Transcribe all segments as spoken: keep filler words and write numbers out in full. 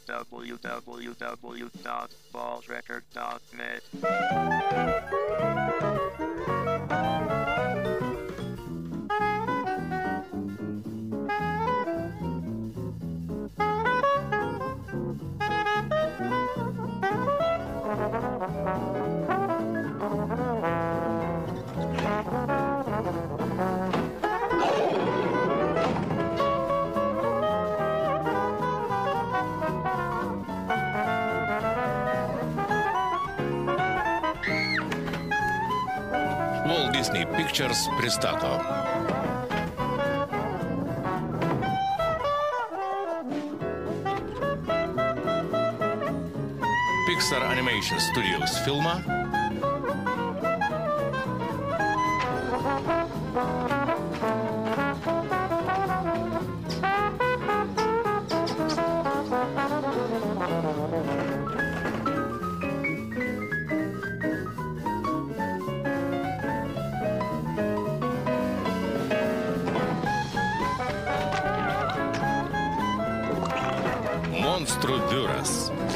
w w w dot balls record dot net. Walt Disney Pictures pristato. Pixar Animation Studios filmą Monstrų biuras.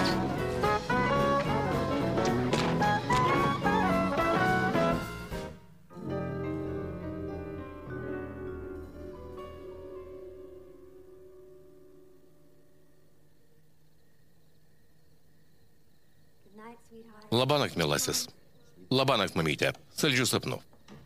Labanakt, mielasis. Labanakt, mamytė. Saldžių sapnų.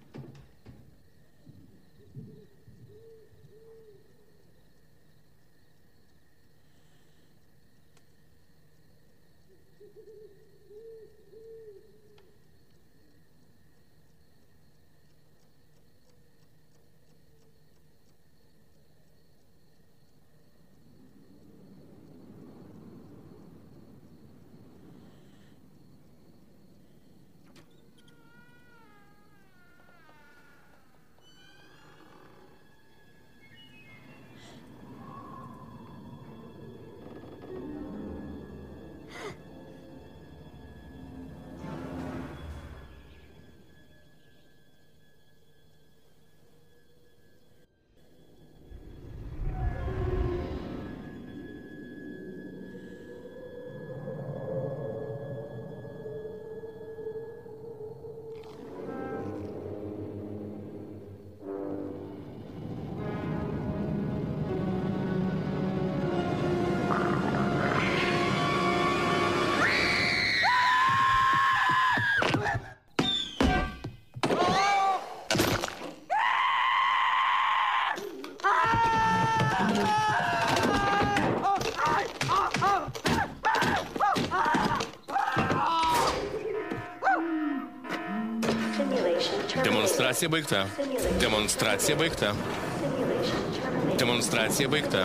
Demonstracija baigta. Demonstracija baigta. Demonstracija baigta.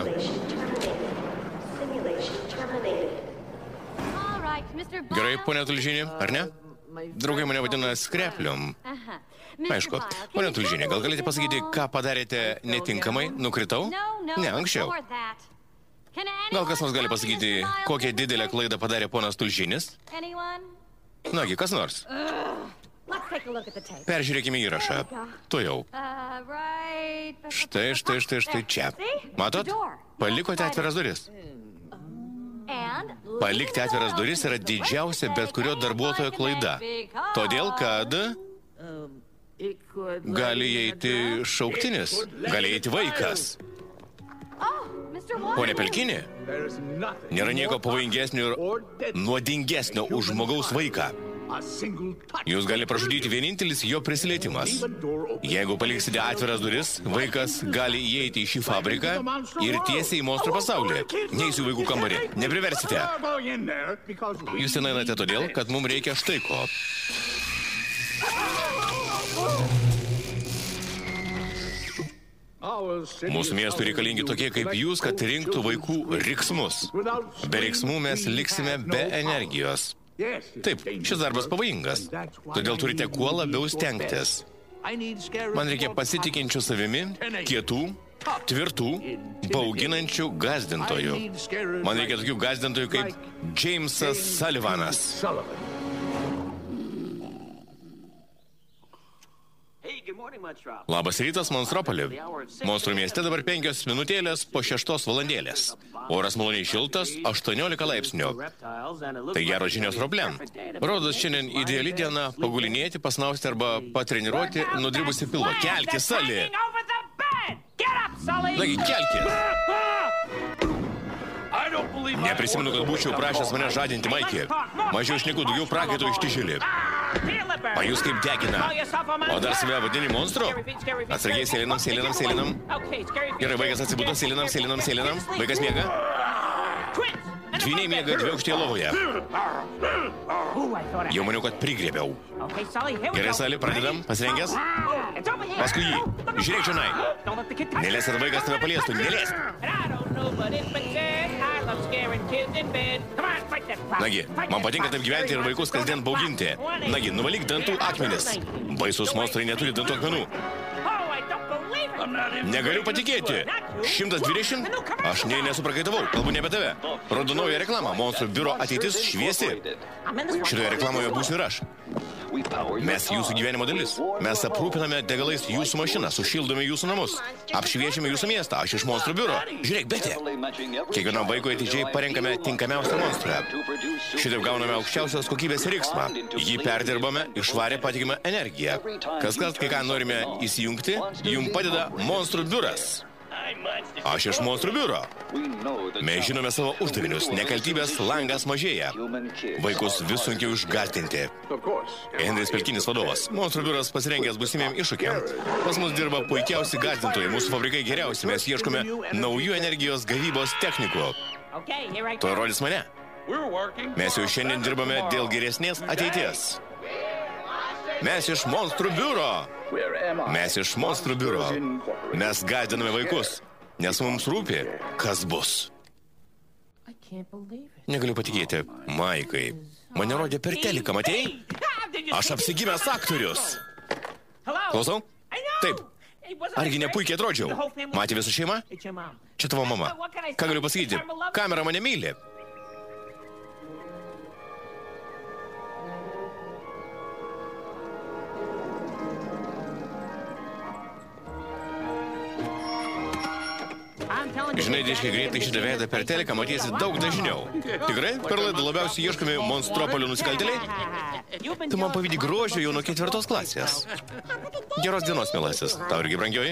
Gerai, ponia Tulžinė, ar ne? Draugai mane vadina skreplium. Aišku, ponia Tulžinė, gal galite pasakyti, ką padarėte netinkamai? Nukritau? Ne, anksčiau. Gal kas nors gali pasakyti, kokią didelę klaidą padarė ponas Tulžinis? Nagi, kas nors? Peržiūrėkime įrašą. Tuojau. Štai, štai, štai, štai čia. Matot? Palikote atviras duris. Palikti atviras duris yra didžiausia bet kurio darbuotojo klaida. Todėl, kad gali įeiti šauktinis, gali įeiti vaikas. Pone Pelkinė, nėra nieko pavojingesnio ir nuodingesnio už žmogaus vaiką. Jūs gali pražudyti vienintelis jo prisilietimas. Jeigu paliksite atviras duris, vaikas gali įeiti į šį fabriką ir tiesiai į monstrų pasaulį. Neįsiu vaikų kambarį, nepriversite. Jūs ten einate todėl, kad mums reikia štai ko. Mūsų miestų reikalingi tokie kaip jūs, kad rinktų vaikų riksmus. Be riksmų mes liksime be energijos. Taip, šis darbas pavojingas, todėl turite kuo labiau stengtis. Man reikia pasitikinčių savimi, kietų, tvirtų, bauginančių gazdintojų. Man reikia tokių gazdintojų kaip Jamesas Sullivanas. Labas rytas, Monstropoli. Monstrų mieste dabar penkios minutėlės po šeštos valandėlės. Oras maloniai šiltas, aštuoniolika laipsnių. Tai geros žinios ropliam. Rodos šiandien ideali diena pagulinėti, pasnausti arba patreniruoti nudribusi pilvo. Kelkis, Sali! Nagi, kelkis! Neprisimenu, kad būčiau prašęs mane žadinti, Maikį. Mažiau šneku, daugiau prakaito ištižėlį. Pajus kaip degina. O dar save vadini monstru? Atsargiai sėlinam, sėlinam, sėlinam. Gerai, vaikas atsibudo, sėlinam, sėlinam, sėlinam. Vaikas miega. Dvyniai miega dviaukštėje lovoje. Jau maniau, kad prigrėbiau. Gerai, Sali, pradedam. Pasirengęs? Paskui jį. Žiūrėk čionai. Nelės, kad vaikas tave paliestų. Nelės. Nagi, man patinka taip gyventi ir vaikus kasdien bauginti. Nagi, nuvalyk dantų akmenis. Baisus monstrai neturi dantų akmenų. Negaliu patikėti. šimtas dvidešimt? Aš nei nesuprakaitavau, kalbu ne apie tave. Rodo naują reklamą. Monstrų biuro ateitis šviesi. Šitoje reklamoje būsiu ir aš. Mes jūsų gyvenimo dalis. Mes aprūpiname degalais jūsų mašiną, sušildome jūsų namus. Apšviečiame jūsų miestą. Aš iš monstrų biuro. Žiūrėk, Betė. Kiekvienam vaikui atidžiai parenkame tinkamiausią monstrą. Šitaip gauname aukščiausios kokybės riksmą. Jį perdirbame, išvarę patikimą energiją. Kaskart, kai ką norime įsijungti, jums padeda monstrų biuras. Aš iš monstrų biuro. Mes žinome savo uždavinius. Nekaltybės langas mažėja. Vaikus vis sunkiau išgąsdinti. Henris Pelkinis vadovas. Monstrų biuras pasirengęs būsimiem iššūkiam. Pas mus dirba puikiausi gąsdintojai. Mūsų fabrikai geriausi. Mes ieškome naujų energijos gavybos technikų. To rodys mane. Mes jau šiandien dirbame dėl geresnės ateities. Mes iš monstrų biuro. Mes iš monstrų biuro. Mes gąsdiname vaikus, nes mums rūpi, kas bus. Negaliu patikėti. Maikai, mane rodė per teliką, matėjai? Aš apsigimęs aktorius. Klausau? Taip. Argi ne puikiai atrodžiau? Matė visą šeimą? Čia tavo mama. Ką galiu pasakyti? Kamera mane myli. Žinai, dėškai greitai šitą veidą per teliką matysi daug dažniau. Tikrai? Per laidą labiausiai ieškomi Monstropolio nusikaltėliai? Tu man pavydi grožio jau nuo ketvirtos klasės. Geros dienos, mielasis. Tau irgi brangioji?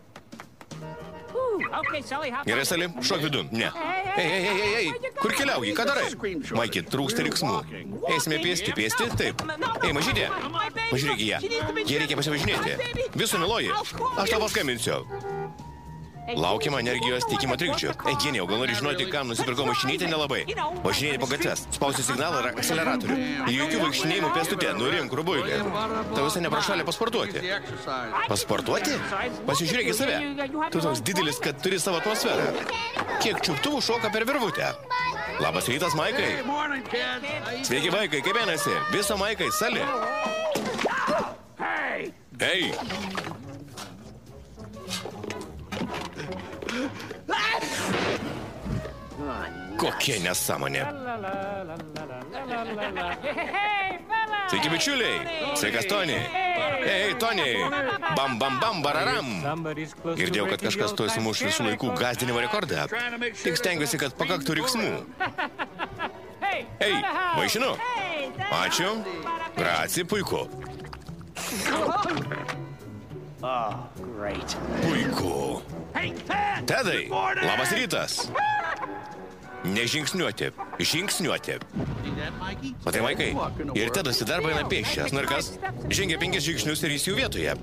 Gerai, Sali, šok vidun. Ne. Ei, ei, ei, ei, ei. Kur keliauji? Ką darai? Maiki, trūksta riksmų. Eisime pėsti, pėsti? Taip. Ei, mažytė. Pažiūrėk į ją. Jie reikia pasivažinėti. Visų miloji. Aš tau paskambinsiu. Laukiama energijos teikimo trikdžių. Eugenijau, gal nori žinoti, kam nusipirkau mašinytę nelabai? Važinėti po gatves, spausti signalą ir akceleratorių. Jokių vaikštinėjimų pėstute, nurimk, rubuilė. Tau visai neprašalė pasportuoti. Pasportuoti? Pasižiūrėk į save. Tu toks didelis, kad turi savo atmosferą. Kiek čiuptuvų šoka per virvutę. Labas rytas, Maikai. Sveiki, vaikai, kaip einasi? Viso, Maikai, Sali. Ei. Kokia nesąmonė. Sveiki, bičiuliai. Sveikas, Tony. Ei, Tony. Bam, bam, bam, bararam. Girdėjau, kad kažkas tuoj sumuš visų laikų gąsdinimo rekordą. Tik stengiuosi, kad pakaktų riksmų. Ei, vaišinu. Ačiū. Graci, puiku. Puiku. Tedai, labas rytas. Nežingsniuoti, žingsniuoti. Matai, Maikai, ir Tedas į darbą eina pėsčias. Na ir kas? Žengia penkis žingsnius ir jis jau vietoje.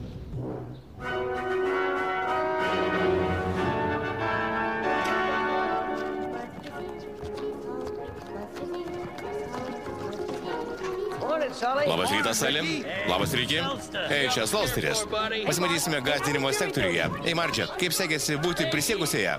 Labas rytas, Salim. Labas Ryki. Ei, čia Salsteris. Pasimatysime gąsdinimo sektoriuje. Ei, Mardžia, kaip sekėsi būti prisiekusioje?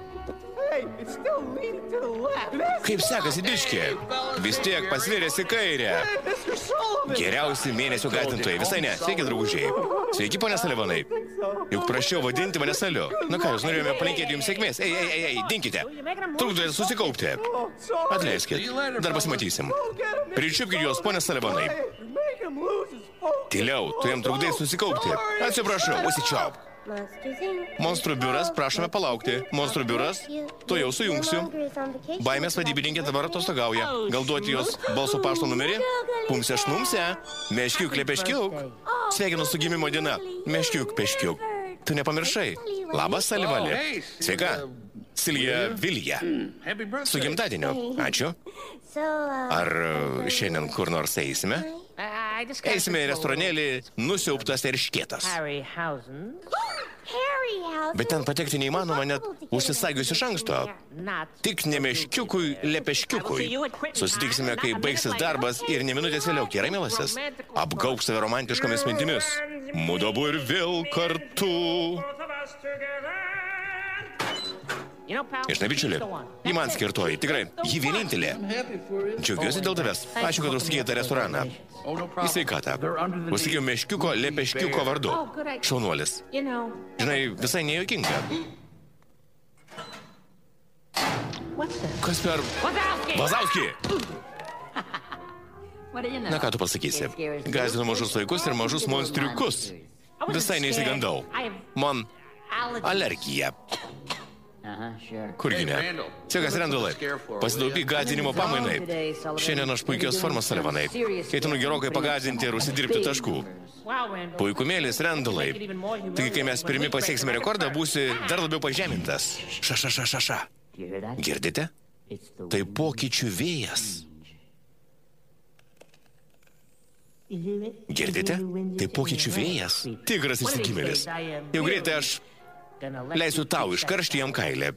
Kaip sekasi, dičkė? Vis tiek pasvirėsi kairę. Geriausi mėnesio gąsdintojai. Visai ne. Sveiki, draugužiai. Sveiki, ponė Salivanai. Juk prašiau vadinti mane Saliu. Na ką, jūs norėjome palinkėti jums sėkmės. Ei, ei, ei, ei, dinkite. Trukdote susikaupti. Atleiskit. Dar pasimatysim. Pričiupkit juos, ponė Salivanai. Tyliau, tu jam trukdai susikaupti. Atsiprašau, užsičiaupk. Monstrų biuras, prašome palaukti. Monstrų biuras, tu jau sujungsiu. Baimės vadybininkė dabar atostogauja. Gal duoti jos balso pašto numerį? Pumse šnumse. Meškiuk, lepeškiuk. Sveikinu su gimimo diena. Meškiuk, peškiuk. Tu nepamiršai. Labas, Salivali. Sveika. Silja Vilja. Su gimtadieniu. Ačiū. Ar šiandien kur nors eisime? Eisime į restoranėlį Nusiauptas erškėtas. Bet ten patekti neįmanoma net užsisagius iš anksto. Tik ne meškiukui, lepeškiukui. Susitiksime, kai baigsis darbas ir ne minutės vėliau, gerai, mielasis? Apgauk save romantiškomis mintimis. Mudu abu ir vėl kartu. Žinai, bičiuli, ji man skirtoji, tikrai, ji vienintelė. Džiaugiuosi dėl tavęs. Ačiū, kad užsikėjai tą restoraną. Į sveikatą. Užsikėjau meškiuko, lepeškiuko vardu. Šaunuolis. Žinai, visai nejuokinga. Kas per... Vazauski! Na, ką tu pasakysi? Gąsdinu mažus vaikus ir mažus monstriukus. Visai neįsigandau. Man alergija. Kurgi ne? Sveikas, Randolai. Pasidaupyk gąsdinimo pamainai. Šiandien aš puikios formos, Salivanai. Keitinu gerokai pagąsdinti ir užsidirbti taškų. Puikumėlis, Randolai. Taigi, kai mes pirmi pasieksime rekordą, būsi dar labiau pažemintas. Ša, ša, ša, ša, ša. Girdite? Tai pokyčių vėjas. Girdite? Tai pokyčių vėjas. Tikras įsigimėlis. Jau greitai aš leisiu tau iškaršti jam kailį.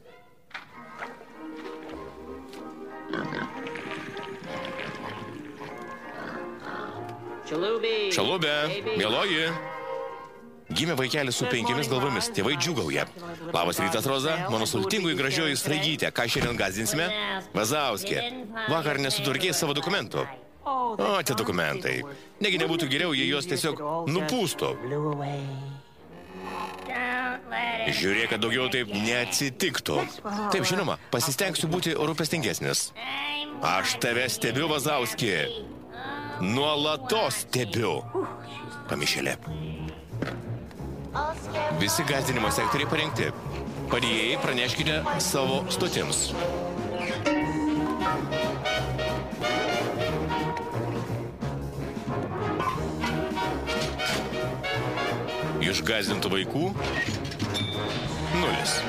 Šalubė, mieloji. Gimė vaikelis su penkiamis galvomis, tėvai džiūgauja. Labas rytas, Roza, mano sultingui gražioji sraigytė. Ką šiandien gąsdinsime? Vazauskė, vakar nesutvarkėjai savo dokumentų. O, tie dokumentai. Negi nebūtų geriau, jei juos tiesiog nupūstų. Žiūrėk, kad daugiau taip neatsitiktų. Taip, žinoma, pasistengsiu būti rūpestingesnis. Aš tave stebiu, Vazauski. Nuolatos stebiu. Pamišėlė. Visi gąsdinimo sektoriai parengti. Padėjėjai praneškite savo stotims. Išgąsdintų vaikų nulis.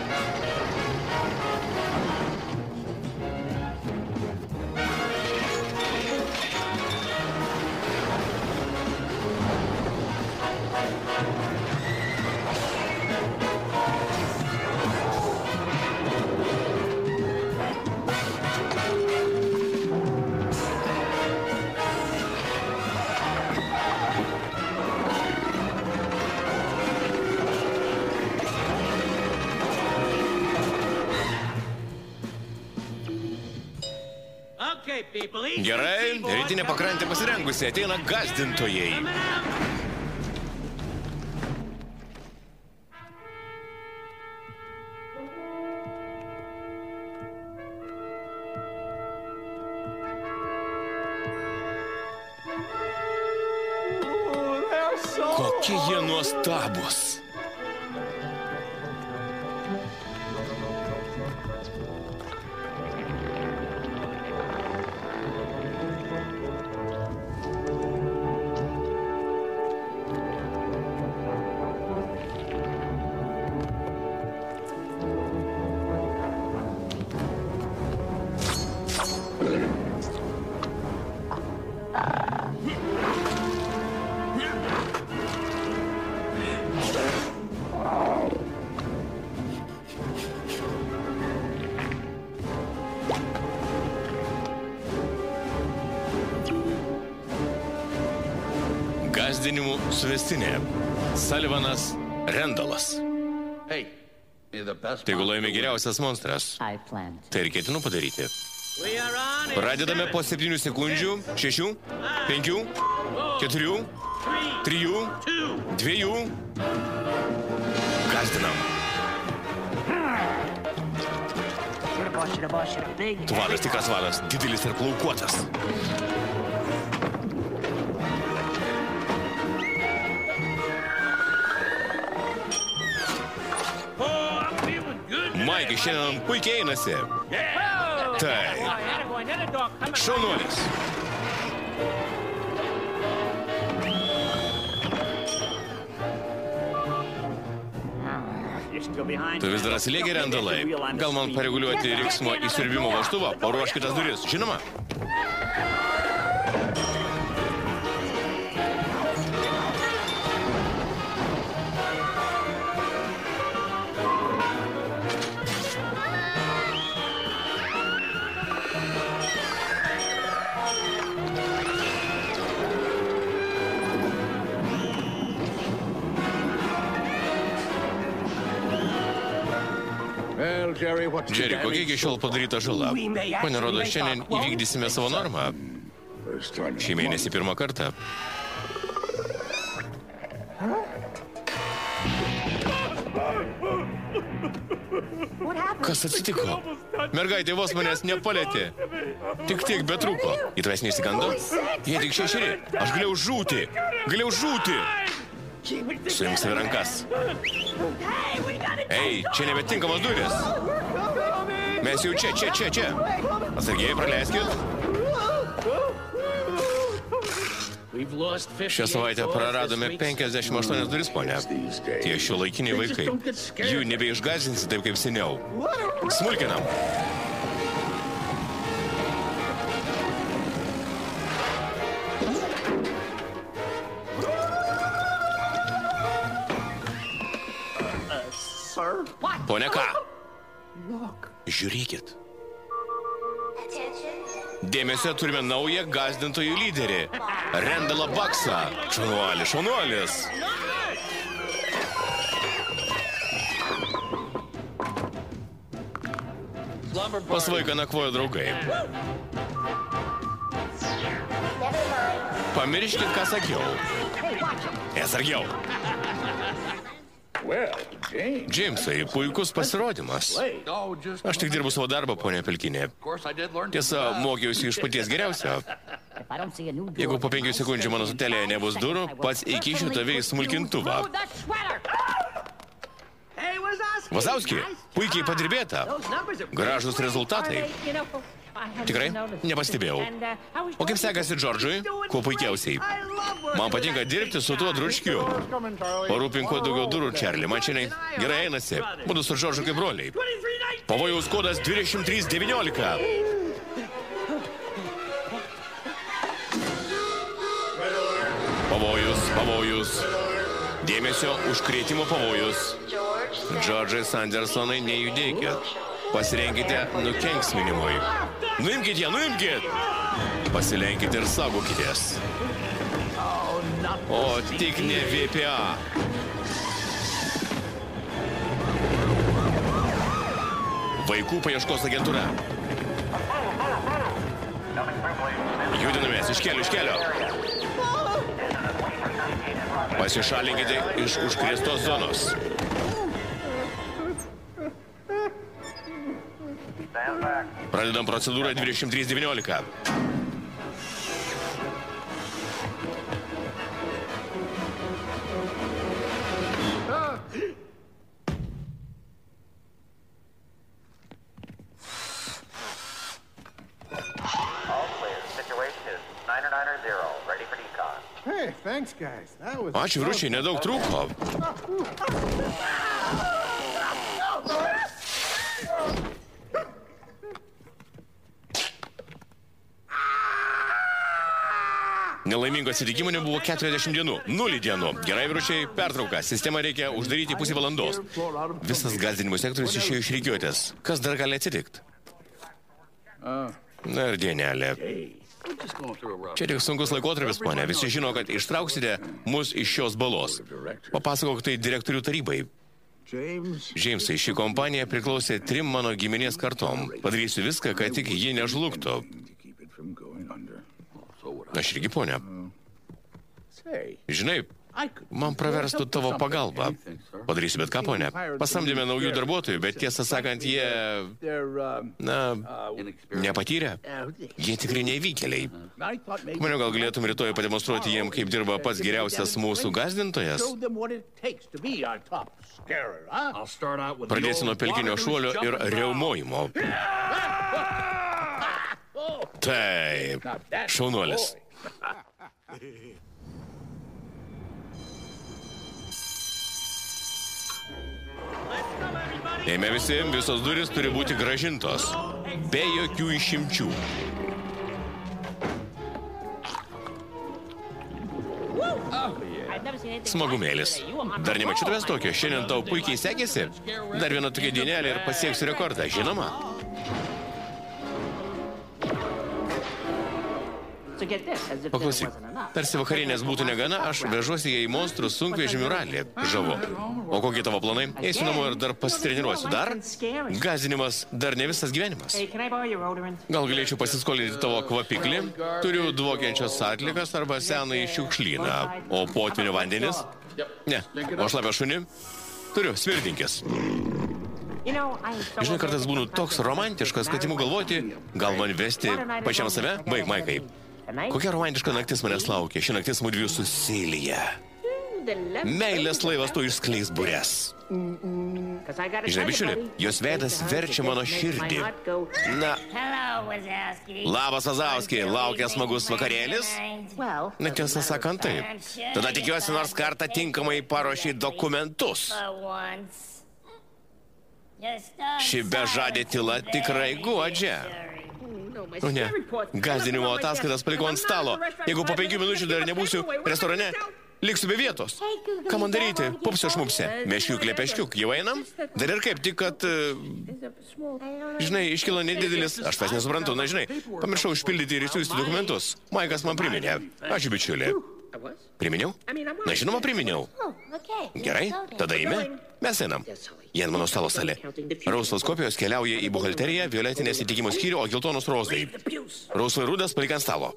Gerai, rytinė pakrantė pasirengusi, ateina gąsdintojai. Kokie jie nuostabus. Gąsdinimų suvestinė. Salivanas Randolas. Tegu laimi geriausias monstras. Tai ir ketinu padaryti. Pradedame po septynių sekundžių. Šešių, penkių, keturių, trijų, dviejų. Gąsdinam. Tu vadas, tikras vadas, didelis ir plaukuotas. Taigi šiandien puikiai einasi. Taip. Šaunuolis. Tu vis dar atsilieki, Rendalai. Gal man pareguliuoti riksmo įsiurbimo vožtuvą? Paruoškitas duris. Žinoma. Jerry, kokia iki šiol padaryta žala? Pone rodo, šiandien įvykdysime savo normą. Šį mėnesį pirmą kartą. Kas atsitiko? Mergaitė vos manęs nepalėtė. Tik tiek betrūko. Į tavęs neįsigando? Jie tik šešeri. Aš galėjau žūti. Galėjau žūti. Suimk save rankas. Ei, čia nebetinkamos durys. Mes jau čia, čia, čia, čia. Atsargiai, praleiskit. Šią savaitę praradome penkiasdešimt aštuonias duris, ponia. Tie šiuolaikiniai vaikai. Jų nebeišgąsdinsi taip kaip seniau. Smulkinam. Pone ką? Žiūrėkit. Dėmesio, turime naują gąsdintojų lyderį. Rendalą Baksą. Šaunuolis, šaunuolis. Pas vaiką nakvojo draugai. Pamirškit, ką sakiau. Nesargiau. Džeimsai, puikus pasirodymas. Aš tik dirbu savo darbą, ponė Pelkinė. Tiesa, mokiausi iš paties geriausio. Jeigu po penkių sekundžių mano stotelėje nebus durų, pats įkišiu tave į smulkintuvą. Vazauski, puikiai padirbėta. Gražus rezultatai. Tikrai? Nepastebėjau. O kaip sekasi Džordžui? Kuo puikiausiai. Man patinka dirbti su tuo dručkiu. Parūpink kuo daugiau durų, Čarli. Man šiandien gerai einasi. Būdu su Džordžu kaip broliai. Pavojaus kodas dvidešimt trys devyniolika. Pavojus, pavojus. Dėmesio, užkrėtimo pavojus. Džordžai Sandersonai, nejudėkit. Pasirenkite nukenksminimui. Nuimkit ją, nuimkit! Pasilenkite ir saugokitės. O tik ne V P A. Vaikų paieškos agentūra. Judinamės iš kelio, iš kelio. Pasišalinkite iš užkrėstos zonos. Pradedam procedūrą dvidešimt trys devyniolika. Ačiū, Ručiai, nedaug trūko. Nelaimingo atsitikimo nebuvo keturiasdešimt dienų. Nulį dienų. Gerai, vyručiai, pertrauka. Sistemą reikia uždaryti pusę valandos. Visas gąsdinimo sektorius išėjo iš rikiuotės. Kas dar gali atsitikti? Na ir dienelė. Čia tik sunkus laikotarpis, ponė. Visi žino, kad ištrauksite mus iš šios balos. Papasakok tai direktorių tarybai. Džeimsai, ši kompanija priklausė trim mano giminės kartom. Padarysiu viską, kad tik ji nežlugtų. Aš irgi, ponia. Žinai, Man praverstų tavo pagalba. Padarysiu bet ką, ponia. Pasamdėme naujų darbuotojų, bet tiesą sakant, jie... Na, nepatyrę. Jie tikrai nevykėliai. Maniau, gal galėtum rytoj pademonstruoti jiem, kaip dirba pats geriausias mūsų gąsdintojas? Pradėsiu nuo pelkinio šuolio ir riaumojimo. Taip, šaunuolis. Eime visi, visos durys turi būti grąžintos. Be jokių išimčių. Smagumėlis. Dar nemačiau tavęs tokio. Šiandien tau puikiai sekėsi. Dar viena tokia dienelė ir pasieksiu rekordą, žinoma. Paklausyk, tarsi vakarinės būtų negana, aš vežuosi ją į monstrų sunkvežimių ralį. Žavu. O kokie tavo planai? Eisiu namo ir dar pasitreniruosiu. Dar? Gąsdinimas dar ne visas gyvenimas. Gal galėčiau pasiskolinti tavo kvapiklį? Turiu dvokiančias atlikas arba senąjį šiukšlyną. O potvinio vandenis? Ne. O šlapę šunį? Turiu, svirdinkis. Žinai, kartais būnu toks romantiškas, kad imu galvoti, gal man vesti pačiam save? Baig, Maikai. Kokia romantiška naktis manęs laukia. Ši naktis mudviejų su Silija. Meilės laivas tu išskleis bures. Žinai, bičiuli, jos veidas verčia mano širdį. Na, labas, Wazowski, laukia smagus vakarėlis? Na, tiesą sakant, taip. Tada tikiuosi nors kartą tinkamai paruošė dokumentus. Ši bežadė tyla tikrai guodžia. O ne, gąsdinimo ataskaitas palikau ant stalo. Jeigu po penkių minučių dar nebūsiu restorane, liksiu be vietos. Ką man daryti? Pupsio šmupsė. Meškiuk, lepeškiuk. Jau einam? Dar ir kaip, tik kad... Žinai, iškilo nedidelis... Aš tas nesuprantu, na žinai. Pamiršau užpildyti ir išsiųsti dokumentus. Maikas man priminė. Ačiū, bičiulė. Priminiau? Na, žinoma, priminiau. Gerai, tada eime. Mes einam. Jie ant mano stalo salė. Rausvos kopijos keliauja į buhalteriją, violetinės įtikimo skyrių, o geltonos rozai. Rausvai rudas palik ant stalo.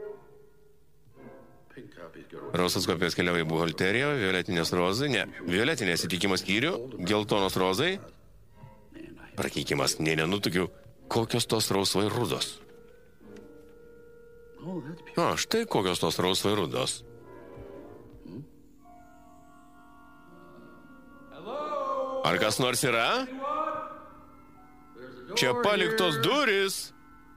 Rausvos kopijos keliauja į buhalteriją, violetinės rozai, ne, violetinės įtikimo skyrių, geltonos rozai. Prakeikimas, ne, nenutukiu, kokios tos rausvai rudos. O, štai kokios tos rausvai rudos. Ar kas nors yra? Čia paliktos durys.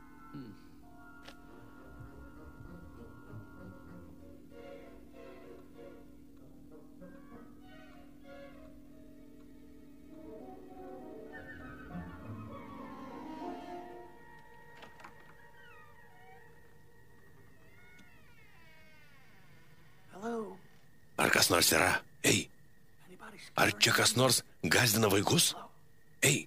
Ar kas nors yra? Ei. Ar čia kas nors gąsdina vaikus? Ei.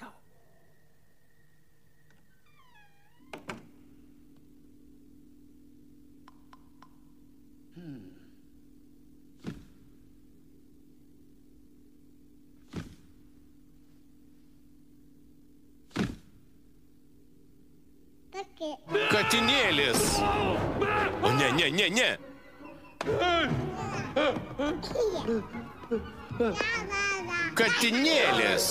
Katinėlis. O ne, ne, ne, ne. Katinėlis.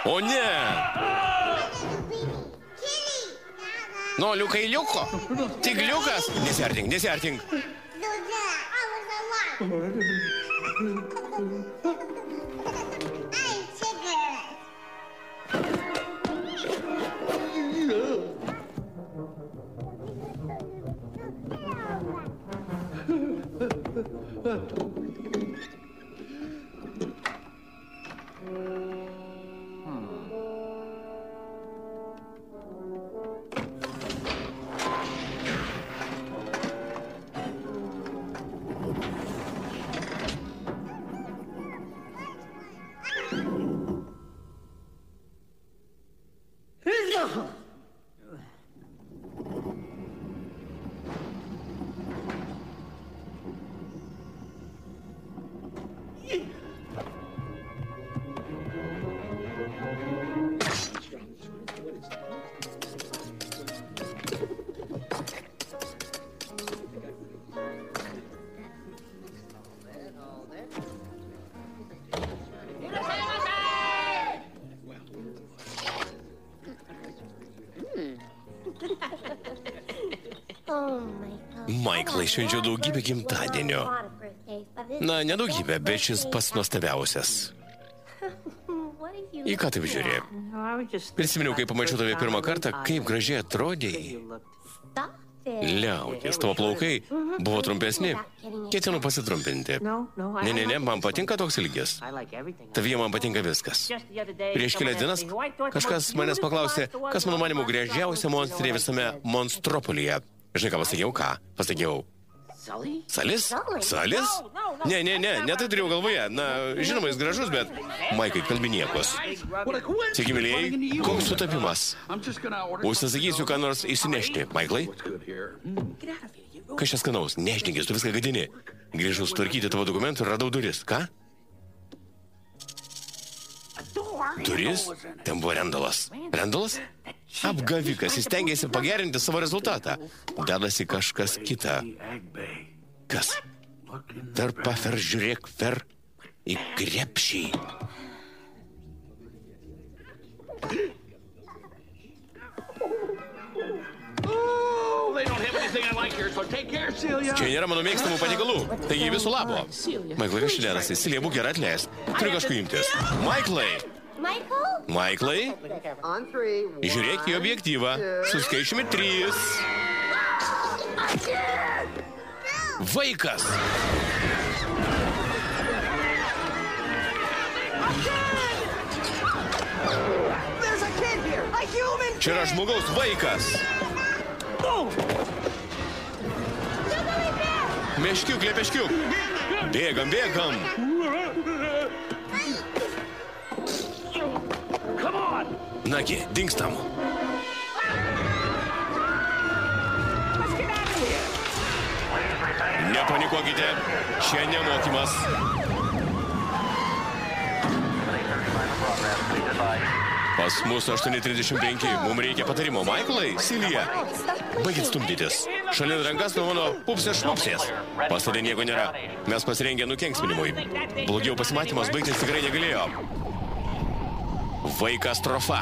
O ne! Noliu kailiuko. Tigliukas. Nesiartink, nesiartink. Maiklai švenčiau daugybę gimtadienio. Na, nedaugybę, bet šis pats nuostabiausias. Į ką taip žiūrė? Prisiminiau, kai pamačiau tave pirmą kartą, kaip gražiai atrodėjai. Liaukis, tavo plaukai buvo trumpesni. Ketinu pasitrumpinti. Ne, ne, ne, man patinka toks ilgis. Tavyje man patinka viskas. Prieš kelias dienas kažkas manęs paklausė, kas mano manimų gražiausia monstrė visame Monstropolyje. Žinai, ką pasakiau, ką? Pasakiau. Salis? Salis? Ne, ne, ne, ne tai turėjau galvoje. Na, žinoma, jis gražus, bet... Maikai, kalbi niekos. Sveiki, mylėjai, koks sutapimas. Užsisakysiu, ką nors įsinešti. Maiklai? Kas čia skanaus? Nešnekės, tu viską gadini. Grįžau sutvarkyti tavo dokumentų ir radau duris. Ką? Duris? Ten buvo Rendalas. Rendalas? Apgavikas, jis tengiasi pagerinti savo rezultatą. Dedasi kažkas kita. Kas? Fer, pafer, žiūrėk, fer į krepšį. Čia nėra mano mėgstamų patiekalų, taigi visų labo. Maiklai, kas čia dedasi? Silija, būk gera, atleis. Turiu kažko imtis. Maiklai! Maiklai, žiūrėk į objektyvą. Su skaičiumi trys. Vaikas. Čia yra žmogaus vaikas. Meškiuk, lepeškiuk. Bėgam, bėgam. Nagi, dingstam. Nepanikuokite, čia nemokymas. Pas mus aštuoni trisdešimt penki, mums reikia patarimo. Maiklai, Silija, baigit stumdytis. Šalin rankas nuo mano pupsės šmupsės. Pastate nieko nėra, mes pasirengę nukenksminimui. Blogiau pasimatymas baigtis tikrai negalėjo. Vaikas trofa.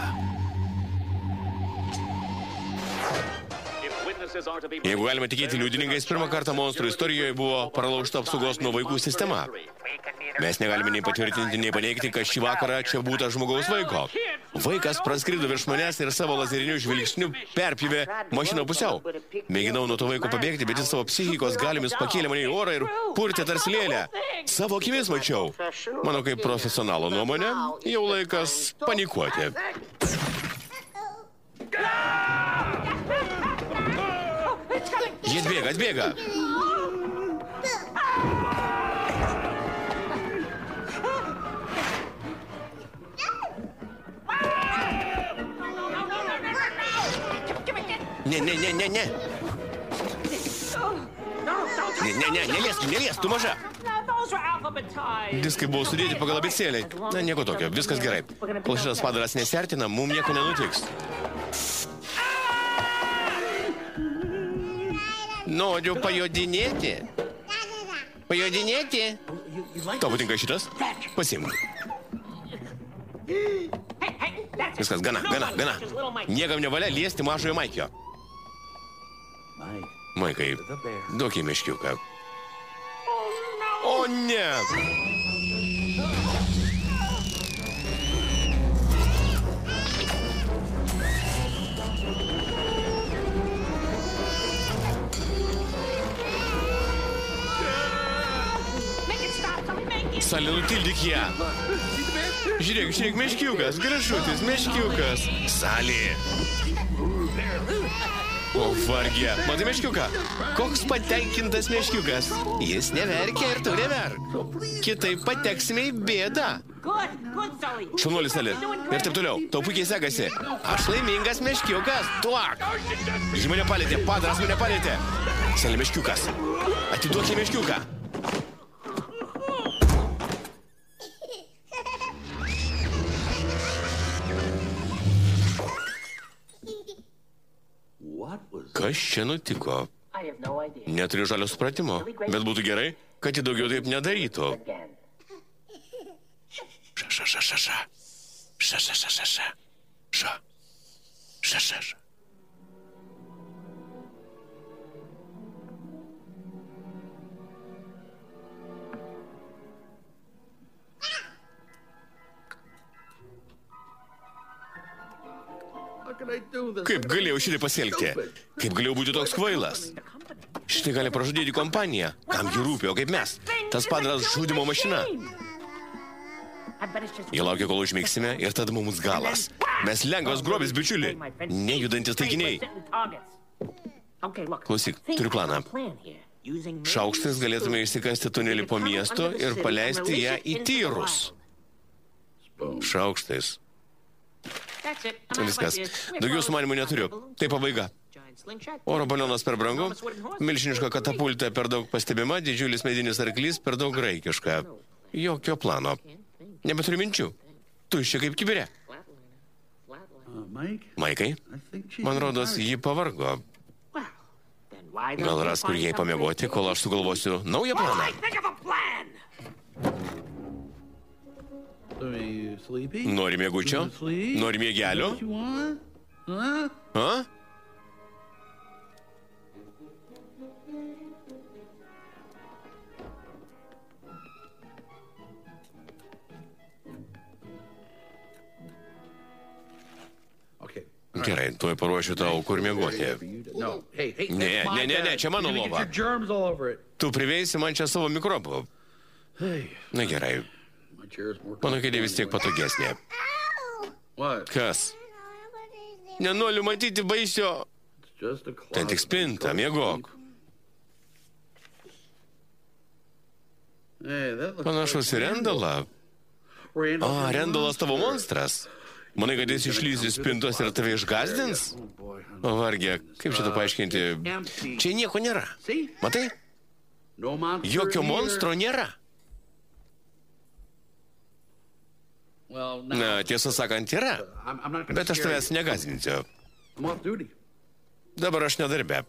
Jeigu galime tikėti liudininkais, pirmą kartą monstrų istorijoje buvo pralaužta apsaugos nuo vaikų sistema. Mes negalime nei patvirtinti, nei paneigti, kad šį vakarą čia būta žmogaus vaiko. Vaikas praskrido virš manęs ir savo lazeriniu žvilgsniu perpjuvė mašiną pusiau. Mėginau nuo to vaiko pabėgti, bet jis savo psichikos galiomis pakėlė mane į orą ir purtė tarsi lėlę. Savo akimis mačiau. Mano kaip profesionalo nuomonė, jau laikas panikuoti. Jie atbėga, atbėga. Ne, ne, ne, ne, ne. Ne, ne, ne, neliesk, neliesk, tu maža. Diskai buvo sudėti pagal abėcėlę. Na, nieko tokio, viskas gerai. Kol šitas padaras nesertina, mums nieko nenutiks. Noriu pajodinėti. Pajodinėti? Tau patinka šitas? Pasiimk. Viskas, gana, gana, gana. Niekam nevalia liesti mažojo Maikio. Maikai, duok į meškiuką. O ne! Salė, nutildyk ją. Žiūrėk, žiūrėk, meškiukas, gražutis, meškiukas. Salė. O vargė. Matai meškiuką? Koks patenkintas meškiukas. Jis neverkia ir tu neverk. Kitaip pateksime į bėdą. Šaunuolis, Salė. Ir taip toliau. Tau puikiai sekasi. Aš laimingas meškiukas. Tuok. Ji mane palėtė. Padaras mane palėtė. Salė, meškiukas. Atiduok į meškiuką. Kas čia nutiko? Neturiu žalio supratimo, bet būtų gerai, kad ji daugiau taip nedarytų. Ša, ša, ša, ša, ša. Ša, ša, ša, ša, ša. Ša. Ša, ša, ša. Kaip galėjau šitai pasielgti? Kaip galėjau būti toks kvailas? Šitai gali pražudyti kompaniją. Kam jį rūpi, o kaip mes? Tas padaras žudimo mašina. Jie laukia, kol užmigsime ir tada mums galas. Mes lengvas grobis, bičiuli. Nejudantis taikiniai. Klausyk, turiu planą. Šaukštais galėtume išsikasti tunelį po miesto ir paleisti ją į tyrus. Šaukštais. Viskas. Daugiau sumanimų neturiu. Tai pabaiga. Oro balionas per brangu, milžiniška katapulta per daug pastebima, didžiulis medinis arklys per daug graikiška. Jokio plano. Nebeturiu minčių. Tuščia kaip kibire. Maikai, man rodos, ji pavargo. Gal ras, kur jai pamiegoti, kol aš sugalvosiu naują planą. Nori miegučio? Nori miegelio? A? Gerai, tuoj paruošiu tau, kur miegoti. Ne, ne, ne, ne, čia mano lova. Tu priveisi man čia savo mikrobų. Na gerai. Mano kėdė vis tiek patogesnė. Kas? Nenoriu matyti baisio. Ten tik spinta, miegok. Panašus į Rendalą. O, Rendalas tavo monstras. Manai, kad jis išlys iš spintos ir tave išgazdins? O vargė, kaip šitą paaiškinti? Čia nieko nėra. Matai? Jokio monstro nėra. Na, tiesą sakant, yra. Bet aš tavęs negazdinsiu. Dabar aš nedarbė.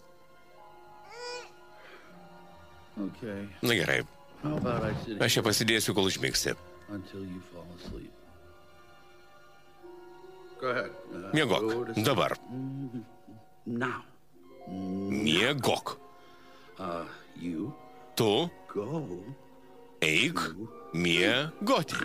Na gerai. Aš čia pasidėsiu, kol užmigsi. Miegok. Dabar. Miegok. Tu eik miegoti.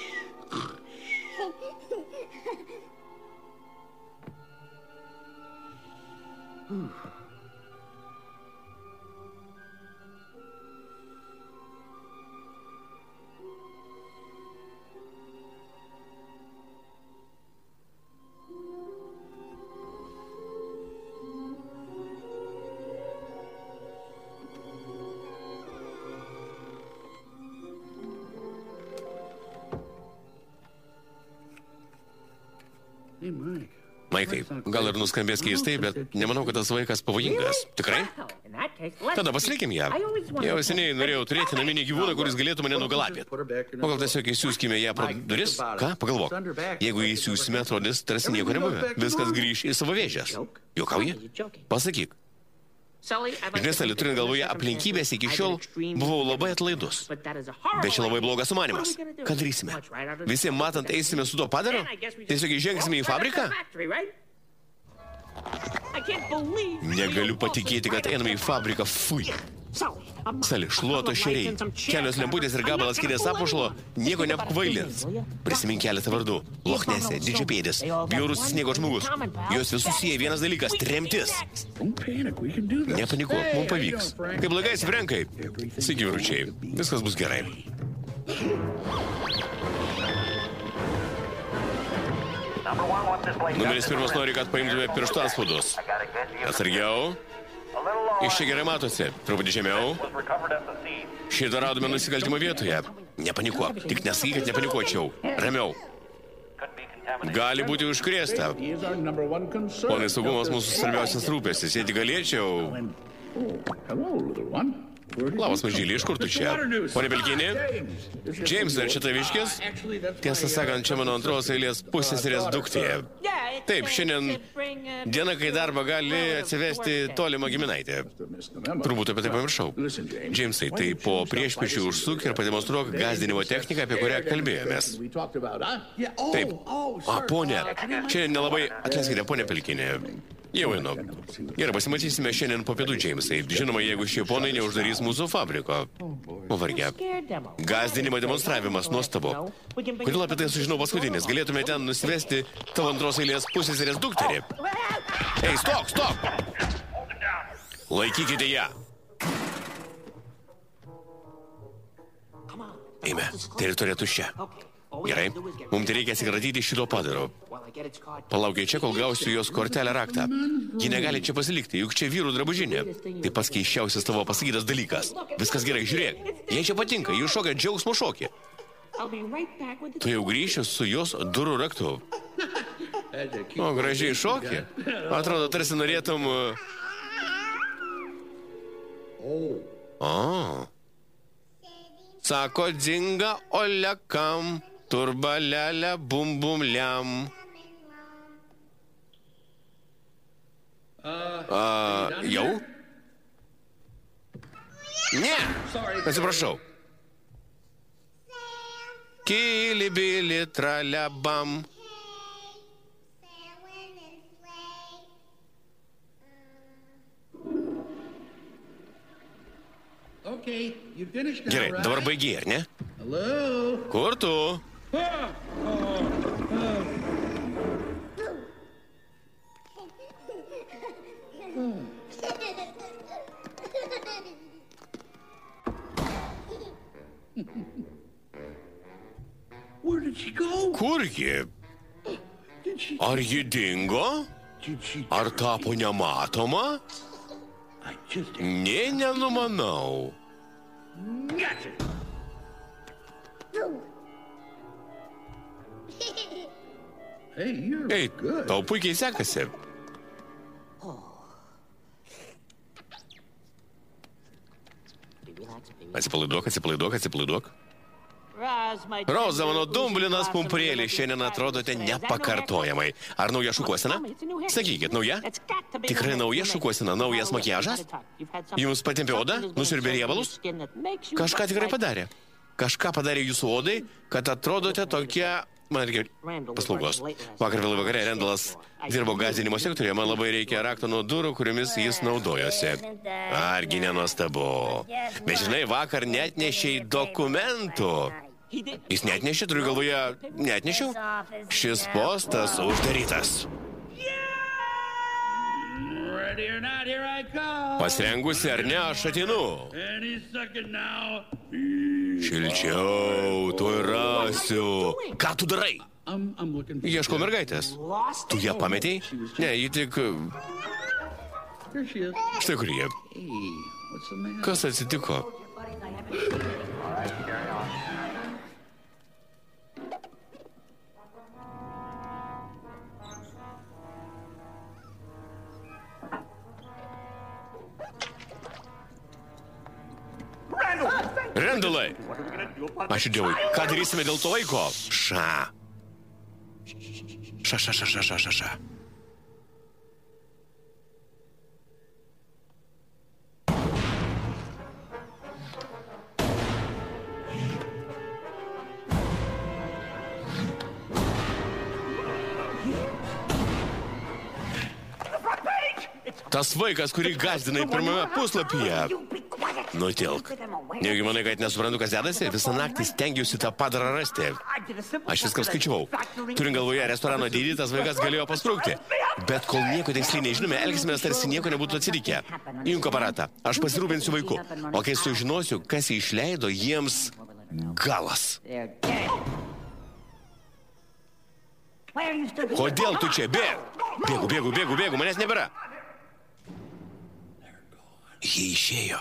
Maikai, gal ir nuskambės keistai, bet nemanau, kad tas vaikas pavojingas. Tikrai? Tada pasilikim ją. Jau seniai norėjau turėti naminį gyvūną, kuris galėtų mane nugalabėti. O gal tiesiog įsiūskime ją pro duris? Ką? Pagalvok. Jeigu įsiūsime, atrodys, tarsi nieko nebuvę. Viskas grįš į savo vėžes. Juokauji? Pasakyk. Žinai, Sali, turint galvoje aplinkybės, iki šiol buvau labai atlaidus. Bet čia labai blogas sumanimas. Ką darysime? Visi matant eisime su tuo padaru? Tiesiog įžengsime į fabriką? Negaliu patikėti, kad einame į fabriką. Fui. Sali, šluoto šeriai, kelios lemputės ir gabalas kėdės apušlo nieko neapkvailins. Prisimink keletą vardų. Lochnesė, didžiapėdis, bjaurus sniego žmogus. Jos visus sieja vienas dalykas – tremtis. Nepanikuok, mums pavyks. Kaip blagais, Frenkai. Sveiki, vyručiai. Viskas bus gerai. Numeris pirmas nori, kad paimtume pirštų atspaudus. Atsargiau. Iš čia gerai matosi. Truputį žemiau. Šitą radome nusikaltimo vietoje. Nepanikuok. Tik nesakyk, kad nepanikuočiau. Ramiau. Gali būti užkrėsta. Ponai, saugumas mūsų svarbiausias rūpestis. Jei tik galėčiau... Labas, mažylį, iš kur tu čia? Pone Pelkinį? Džeimsai, ar čia taviškis? Tiesą sakant, čia mano antros eilės pusseserės duktė. Taip, šiandien diena, kai darbą gali atsivesti tolimą giminaitę. Turbūt apie tai pamiršau. Džeimsai, tai po priešpiečių užsuk ir pademonstruok gąsdinimo techniką, apie kurią kalbėjomės. Taip. A, ponė, čia nelabai... Atleiskite, ponė Pelkinė. Jau einu. Gerai, pasimatysime šiandien po pietų, Džeimsai. Žinoma, jeigu šie ponai neuždarys mūsų fabriko. O varge. Gąsdinimo demonstravimas, nuostabu. Kodėl apie tai sužinau paskutinis? Galėtume ten nusivesti tavo antros eilės pusseserės dukterį. Ei, stok, stok! Laikykite ją. Eime, teritorija tuščia. Gerai, mums tai reikia atsikratyti šito padaro. Palaukiai čia, kol gausiu jos kortelę raktą. Ji negali čia pasilikti, juk čia vyrų drabužinė. Tai pats keisčiausias tavo pasakytas dalykas. Viskas gerai, žiūrėk. Jei čia patinka, jūs šokia džiaugsmo šokį. Tu jau grįšiu su jos durų raktu. O, gražiai šokį. Atrodo, tarsi norėtum... O. Sako, dzinga olekam, turbalelė bum bum liam. A, jau? Ne, atsiprašau. Kili bili traliabam. Gerai, dabar baigiai, ar ne? Kur tu? Kur ji? Ar ji dingo? Ar tapo nematoma? Nė nenumanau. Ei, tau puikiai sekasi. Atsipalaiduok, atsipalaiduok, atsipalaiduok. Roza, mano dumblinas pumpurėlį, šiandien atrodote nepakartojamai. Ar nauja šukuosena? Sakykit, nauja? Tikrai nauja šukuosena, naujas makiažas? Jums patempė odą? Nusiurbė riebalus? Kažką tikrai padarė. Kažką padarė jūsų odai, kad atrodote tokie... Man reikia paslaugos. Vakar vėlai vakare Rendalas dirbo gąsdinimo sektoriuje, man labai reikia rakto nuo durų, kuriomis jis naudojosi. Argi nenuostabu. Bet žinai, vakar neatnešei dokumentų. Jis neatnešė, turiu galvoje, neatnešiau? Šis postas uždarytas. Pasirengusi ar ne, aš ateinu. Šilčiau, tuoj rasiu. Ką tu darai? Ieškau mergaitės. Tu ją pametei? Ne, ji tik... Štai kur jie. Kas atsitiko? Rendalai! Ačiū Dievui. Ką darysime dėl to vaiko? Ša. Ša, ša, ša, ša, ša, ša, ša. Tas vaikas, kurį gazdinai pirmame puslapyje. Nutilk. Negi manai, kad nesuprantu, kas dedasi, visą naktį stengiausi tą padarą rasti. Aš viską skaičiavau. Turint galvoje restorano dydį, tas vaikas galėjo pasprūkti. Bet kol nieko tiksliai nežinome, elgsimės tarsi nieko nebūtų atsitikę. Įjunk aparatą. Aš pasirūpinsiu vaiku. O kai sužinosiu, kas jį išleido, jiems galas. Kodėl tu čia? Bėg! Bėgu, bėgu, bėgu, bėgu, manęs nebėra. Jie išėjo.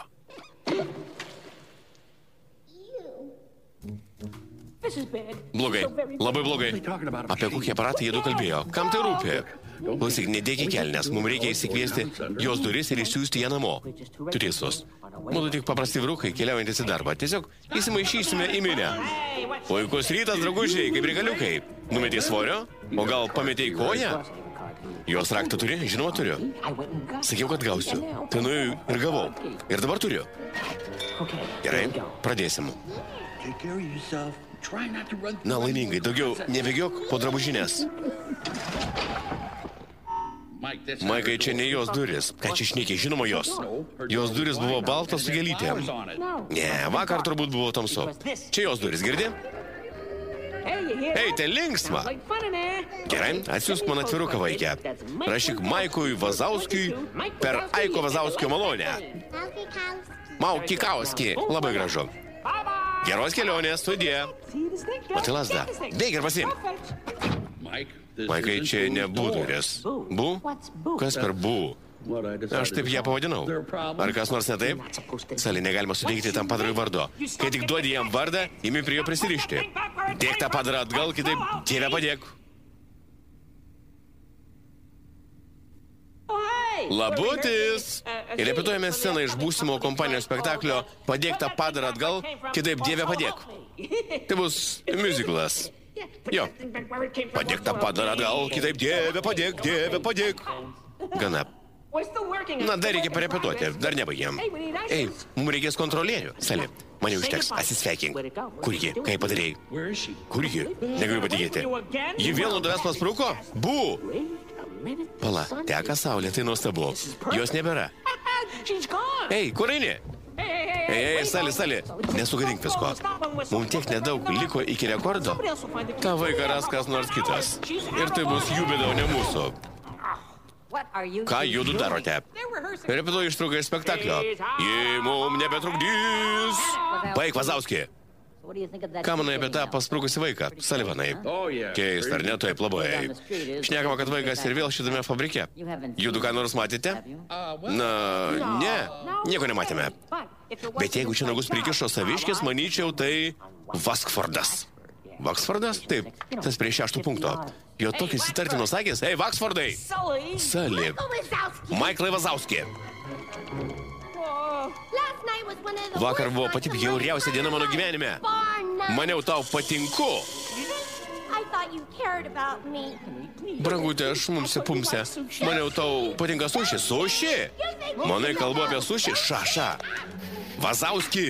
Blogai, labai blogai. Apie kokį aparatą jie du kalbėjo. Kam tai rūpi? Klausyk, nedėk į kelnes, mums reikia įsikviesti jos duris ir išsiųsti ją namo. Tu teisus. Mūsų tik paprasti vyrukai, keliaujantis į darbą. Tiesiog įsimaišysime į minę. Puikus rytas, draugužiai, kaip regaliukai. Numetei svorio? O gal pametei koją? Jos raktą turi? Žinoma, turiu. Sakiau, kad gausiu. Tai nuėjau ir gavau. Ir dabar turiu. Gerai, pradėsim. Na, laimingai, daugiau nebėgiok po drabužinės. Maikai, čia ne jos duris. Ką čia šnekiai, žinoma jos. Jos duris buvo baltos su gėlytėm. Ne, vakar turbūt buvo tamsu. Čia jos duris, girdi? Ei, tai linksma. Gerai, atsiųsk man atviruką, vaikę. Rašyk Maikui Vazauskiui per Aiko Vazauskio malonę. Maukikauski. Labai gražu. Geros kelionės, sudie. Matai lasdą. Bėg ir pasiimk. Maikai, čia ne bū duris. Bu? Kas per bu? Aš taip ją pavadinau. Ar kas nors ne taip? Salį negalima suteikti tam padarui vardo. Kai tik duodi jam vardą, imi prie jo prisirišti. Dėk tą padarą atgal, kitaip Dieve padėk. Labutis! Ir repetuojame sceną iš būsimo kompanijos spektaklio Padėk tą padarą atgal, kitaip Dieve padėk. Tai bus musiclas. Jo. Padėk tą padarą atgal, kitaip Dieve padėk, Dieve padėk. Gana. Na, dar reikia parepetuoti, dar nebaigėm. Ei, mums reikės kontrolierių. Sali, man jau užteks, atsisveikink. Kur ji? Kaip padarėjai? Kur ji? Negaliu patikėti. Ji vėl nuo tavęs paspruko? Bu! Pala, teka saulė, tai nuostabu. Jos nebėra. Ei, kur eini? Ei, ei, Sali, Sali, nesugadink visko. Mums tiek nedaug liko iki rekordo. Ta vaiką ras kas nors kitas. Ir tai bus jų bėda, o ne mūsų. Ką judu darote? Repetuoju ištrauką iš spektaklio. Ji mum nebetrukdys. Baik, Vazauski. Ką manai apie tą pasprukusį vaiką, Salivanai? Keist, ar ne, taip labai. Šnekama, kad vaikas ir vėl šitame fabrike. Judu ką nors matėte? Na, ne, nieko nematėme. Bet jeigu čia nagus prikišo saviškis, manyčiau, tai Vaksfordas. Vaksfordas? Taip, tas prie šešto punkto. Jo tokis įtartinos sakės. Ei, Vaksfordai! Sali. Maiklai Vazauski. Vakar buvo pati bjauriausia diena mano gyvenime. Maniau, tau patinku. Brangutė, aš mumse pumse. Maniau, tau patinka suši. Suši? Manai, kalbu apie suši? Šaša. Vazauski.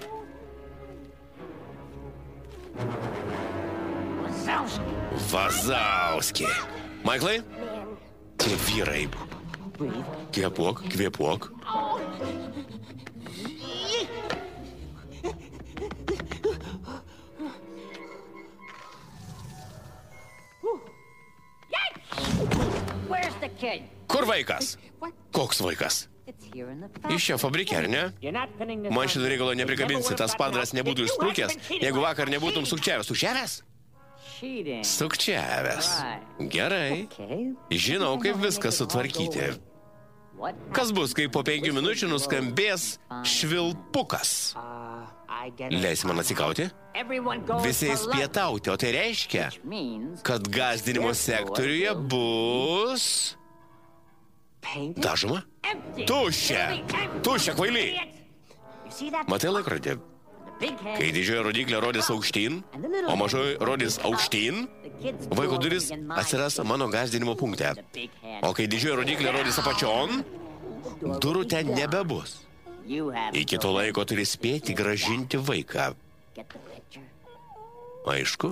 Vazauski. Maiklai? Tie vyrai. Kvėpuok, kvėpuok. Kur vaikas? Koks vaikas? Iš čia fabrike, ar ne? Man šitą reikalo neprikabinsi, tas padaras nebūtų išsprūkęs, jeigu vakar nebūtum sukčiavęs. Sukčiavęs? Sukčiavęs. Gerai. Žinau, kaip viską sutvarkyti. Kas bus, kai po penkių minučių nuskambės švilpukas? Leis man atsikauti? Visi spietauti, o tai reiškia, kad gąsdinimo sektoriuje bus... Dažoma? Tuščia! Tuščia, kvailiai! Matai laikrodį? Kai didžioji rodiklė rodys aukštyn, o mažoji rodys aukštyn, vaiko duris atsiras mano gąsdinimo punkte. O kai didžioji rodiklė rodys apačion, durų ten nebebus. Iki to laiko turi spėti grąžinti vaiką. Aišku?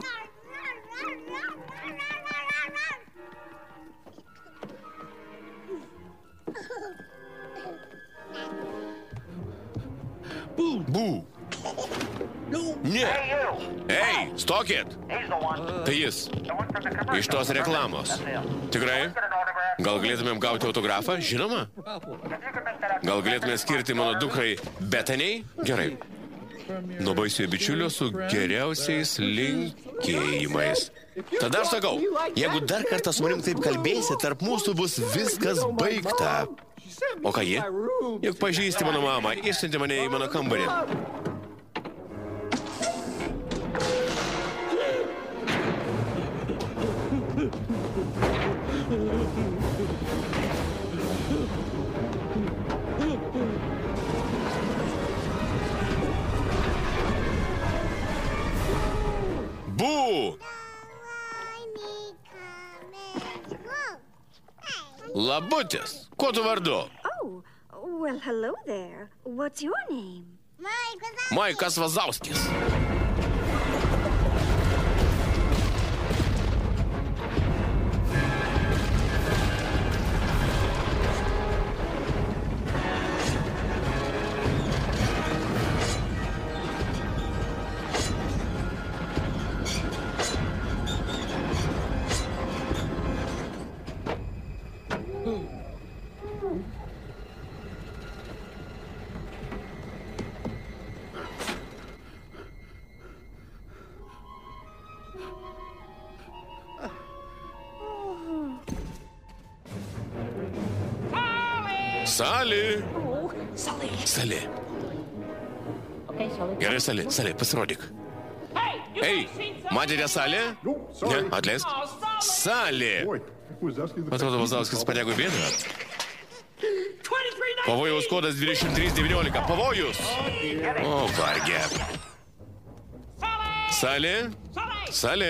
Ne. Ei, stokit. Tai jis. Iš tos reklamos. Tikrai? Gal galėtumėm gauti autografą? Žinoma. Gal galėtumėm skirti mano dukrai Betaniai? Gerai. Nuo baisiojo bičiulio su geriausiais linkėjimais. Tada aš sakau, jeigu dar kartą su manim taip kalbėsi, tarp mūsų bus viskas baigta. O ką ji? Juk pažįsti mano mamą, išsiuntė mane į mano kambarį. Bu! Labutis, kuo tu vardu? Oh, well, hello there. What's your name? Maikas Vazauskis. Sali. Sali. Gerai, Sali, Sali, pasirodyk. Ei, matėte Salį? Ne, atleisk. Sali. Atrodo, Vazauskis padego į bėdą. Pavojaus kodas dvidešimt trys devyniolika. Pavojus. O, vargė. Sali. Sali.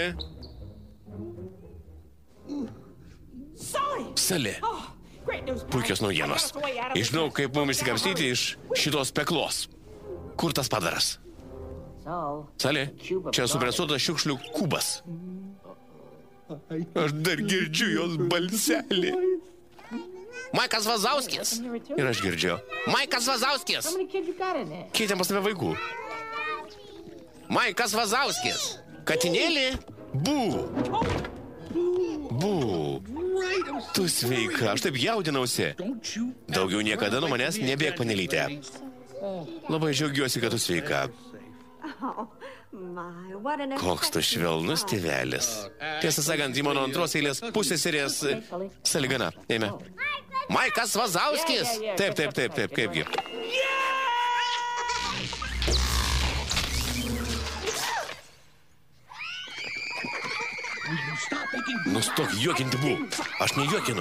Sali. Puikios naujienos. Žinau, kaip mums įsikapstyti iš šitos peklos. Kur tas padaras? Salė, čia supresuotas šiukšlių kubas. Aš dar girdžiu jos balselį. Maikas Vazauskis. Ir aš girdžiu. Maikas Vazauskis. Kiek ten pas tave vaikų? Maikas Vazauskis. Katinėlį? Bū. Bū. Tu sveika, aš taip jaudinausi. Daugiau niekada nuo manęs nebėk, panelytė. Labai džiaugiuosi, kad tu sveika. Koks tu švelnus tėvelis. Tiesą sakant, į mano antros eilės pusseserės sąlygana. Ėmė. Maikas Vazauskis. Taip, taip, taip, taip, kaipgi. Nustok juokinti, Bu. Aš nejuokinu.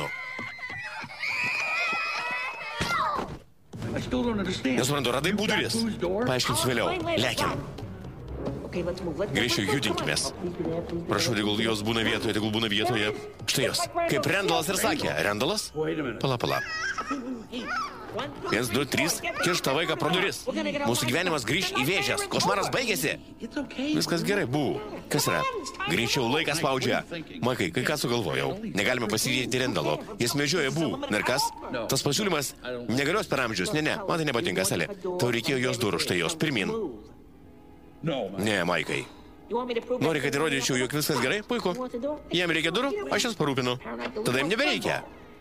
Nesuprantu, radai būduris? Paaiškinsiu vėliau. Lekim. Greičiau judinkimės. Prašau, tegul jos būna vietoje, tegul būna vietoje. Štai jos. Kaip Rendalas ir sakė. Rendalas? Pala, pala. Viens, du, trys, kirš tą vaiką pro duris. Mūsų gyvenimas grįž į vėžes. Košmaras baigėsi. Viskas gerai, Bu. Kas yra? Greičiau laikas spaudžia. Maikai, kai ką sugalvojau. Negalime pasidėti Rendalo. Jis medžioja Bu. Ir kas? Tas pasiūlymas negalios per amžius. Ne, ne, man tai nepatinka, Salė. Tau reikėjo jos durų, štai jos. Pirmin. Ne, Maikai. Nori, kad įrodyčiau, jog viskas gerai? Puiku. Jam reikia durų, aš jas parūpinu. Tada jam nebereikia.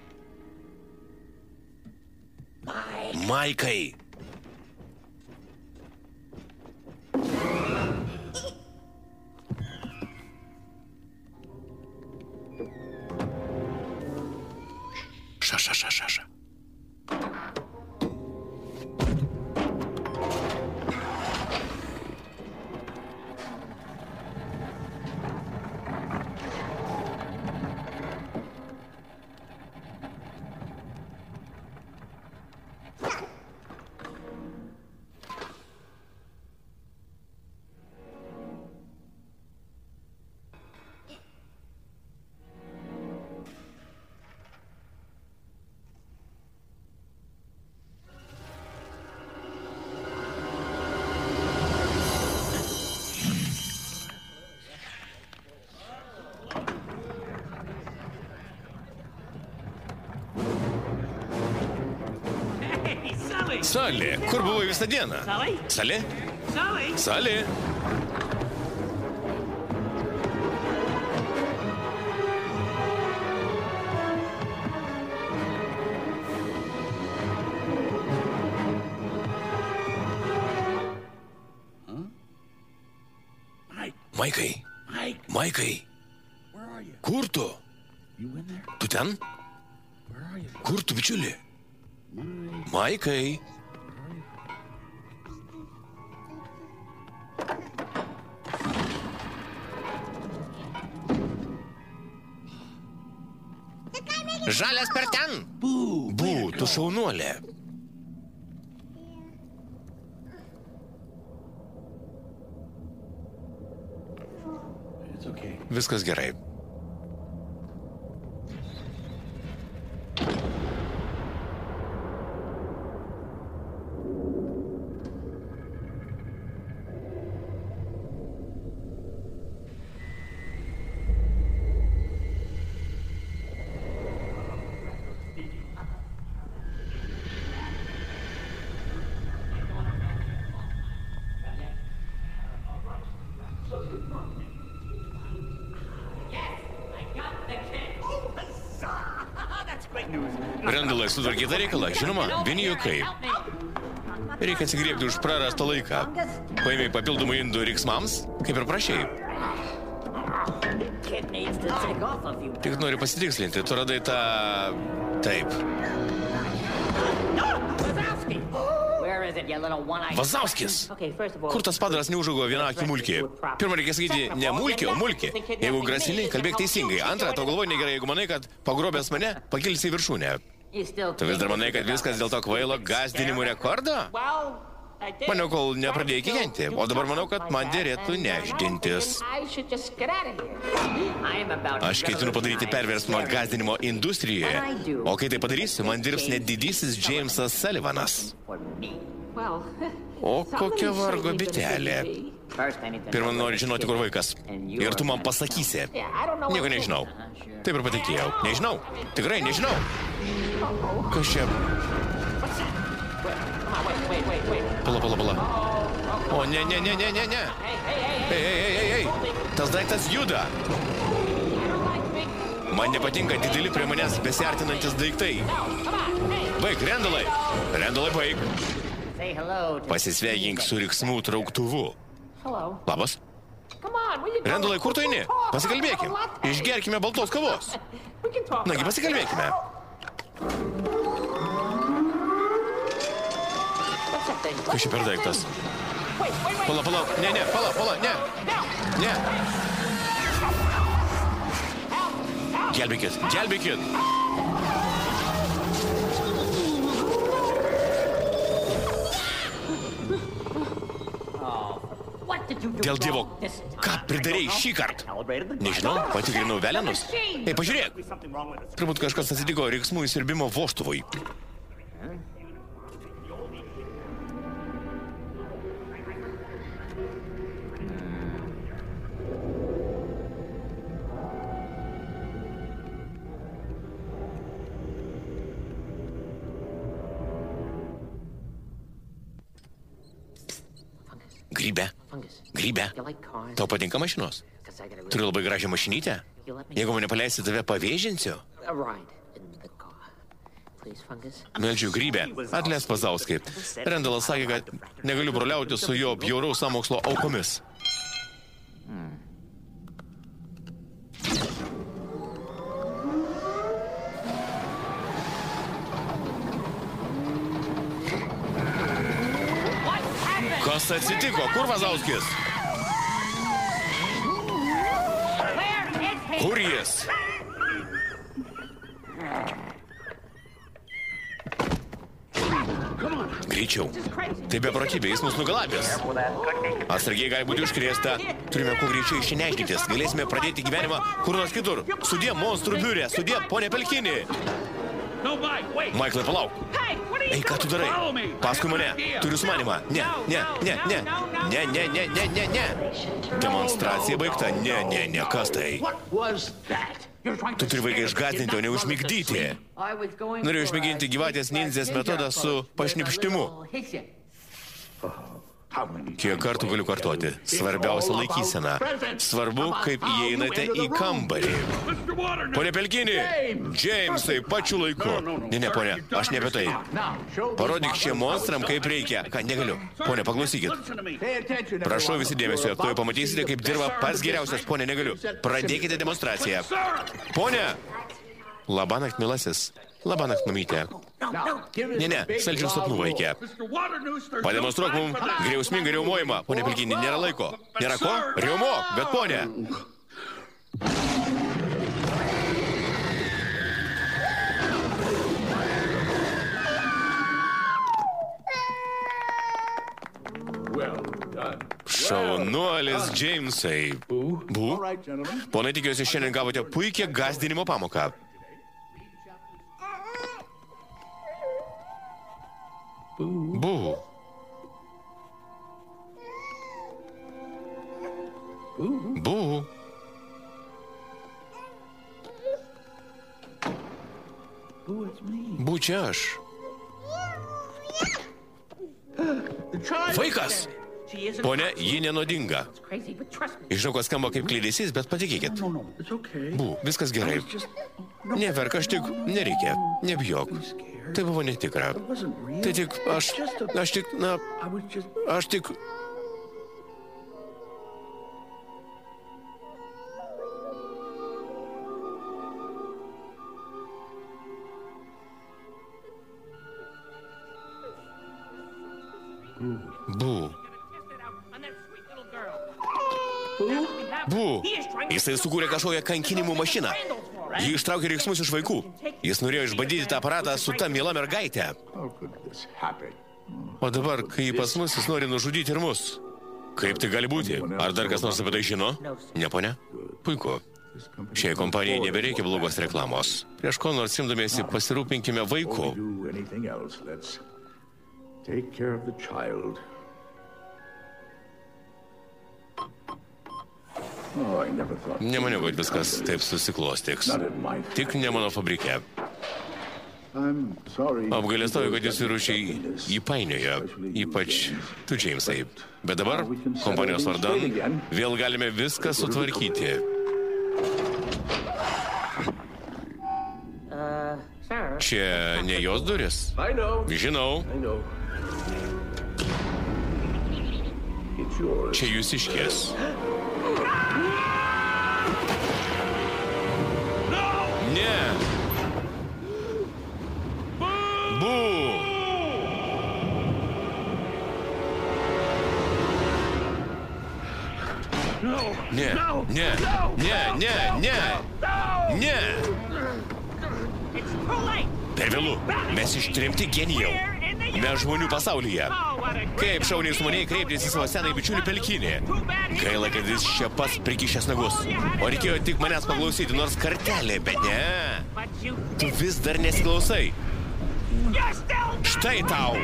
Maikai. Ša, ša, ša, ša, ša. Salė, kur buvai visą dieną? Salė? Salė? Maikai. Maikai. Kur tu? Tu ten? Kur tu, bičiuli? Maikai. Žalias per ten. Bū, tu šaunuolė. Viskas gerai. Randalai, sutvarkyta reikalą, žinoma, vieni juokai. Reikia atsigriebti už prarastą laiką. Paėmė papildomų indų riksmams, kaip ir prašėjai. Tik noriu pasitikslinti, tu radai tą... Taip. Vazauskis! Kur tas padaras neužaugo vieną akį mulkį? Pirmą reikia sakyti, ne mulkį, o mulkį. Jeigu grasini, kalbėk teisingai. Antra, tau galvoji negerai, jeigu manai, kad pagrobęs mane, pakilsi į viršūnę. Tu vis dar manai, kad viskas dėl to kvailo gąsdinimų rekordo? Maniau, kol nepradėjai kikenti, o dabar manau, kad man dėrėtų nešdintis. Aš ketinu padaryti perversmą gąsdinimo industrijoje, o kai tai padarysiu, man dirbs net didysis Jamesas Sullivanas. O kokia vargo bitelė. Pirmą noriu žinoti, kur vaikas. Ir tu man pasakysi. Nieko nežinau. Taip ir patikėjau. Nežinau. Tikrai nežinau. Kas čia? Pala, pala, pala. O, ne, ne, ne, ne, ne, ne. Ei, ei, ei, ei, ei. Tas daiktas juda. Man nepatinka dideli prie manęs besiartinantis daiktai. Baig, Randalai. Randalai, baig. Pasisveikink su riksmų trauktuvu. Labas. Randalai, kur tu eini? Pasikalbėkim. Išgerkime baltos kavos. Nagi, pasikalbėkime. Kas čia per daiktas? Pala, pala, ne, ne, pala, pala, ne. Ne. Gelbėkit, gelbėkit. Dėl Dievo, ką pridarei šį kartą? Nežinau, patikrinau velenus. Ei, pažiūrėk. Turbūt kažkas atsitiko riksmų įsirbimo voštuvui. Grybė. Grybė. Tau patinka mašinos? Turiu labai gražią mašinytę. Jeigu mane paleisi, tave pavėžinsiu. Meldžiu, Grybė, atleisk Vazauskai. Randalas sakė, kad negaliu broliauti su jo bjauraus sąmokslo aukomis. Kas atsitiko? Kur Vazauskis? Kur jis? Greičiau. Tai beprotybė, jis mus nugalabės. Atsargiai gali būti užkrėsta. Turime kuo greičiau išnešdytis. Galėsime pradėti gyvenimą kur nors kitur. Sudie, monstrų biurė. Sudie, ponė Pelkinį. Maiklai, palauk. Ei, ką tu darai? Paskui mane. Turiu sumanimą. Ne, ne, ne, ne. Ne, ne, ne, ne, ne, ne. Demonstracija baigta. Ne, ne, ne, kas tai? Tu turi vaiką išgąsdinti, o ne užmigdyti. Norėjau išmėginti gyvatės nindzės metodą su pašnipštimu. Kiek kartų galiu kartuoti? Svarbiausia laikysena. Svarbu, kaip įeinate į kambarį. Pone Pelkini, Džeimsai, pačiu laiku. Ne, ne, ponė, aš ne apie tai. Parodyk šiem monstram, kaip reikia. Ką, negaliu. Pone, paklausykit. Prašau visi dėmesio, tuoj pamatysite, kaip dirba pats geriausias. Pone, negaliu. Pradėkite demonstraciją. Pone! Labanakt, milasis. Labanakt, mamytė. Ne, ne, saldžių sapnų vaikė. Pademonstruok mum griausmingą riaumojimą. Pone Pelkini, nėra laiko. Nėra ko? Riaumok, bet ponė. Šaunuolis Džeimsai. Bu? Ponai, tikiuosi, šiandien gavote puikią gąsdinimo pamoką. Bu. Bu. Bu čia aš. Vaikas! Pone, ji nenodinga. Žinau, kad skamba kaip klydesys, bet patikėkit. Bu, viskas gerai. Neverk, aš tik, nereikia, nebijok. Tai buvo netikra. Tai tik, aš, aš tik, na, aš tik... Bu. Bu. Jisai sukūrė kažkokią kankinimų mašiną. Jį ištraukė riksmus iš vaikų. Jis norėjo išbandyti tą aparatą su ta miela mergaitė. O dabar, kai pas mus, jis nori nužudyti ir mus. Kaip tai gali būti? Ar dar kas nors apie tai žino? Ne, ponia? Puiku. Šiai kompanijai nebereikia blogos reklamos. Prieš ko nors imdamiesi pasirūpinkime vaiku. Nemaniau, kad viskas taip susiklostiks. Tik ne mano fabrike. Apgailestauju, kad jūs vyrušiai įpainiojo, ypač tu, Džeimsai. Bet dabar, kompanijos vardan, vėl galime viską sutvarkyti. Čia ne jos duris? Žinau. Čia jūs iškės. Ne. Bu. Ne, ne, ne, ne, ne, ne. Per vėlu, mes ištremti genijau. Mes žmonių pasaulyje. Kaip šauniai su maniai kreiptis į savo senąjį bičiulį Pelkinį. Gaila, kad jis čia pats prikišęs nagus. O reikėjo tik manęs paklausyti nors kartelį, bet ne. Tu vis dar nesiklausai. Štai tau.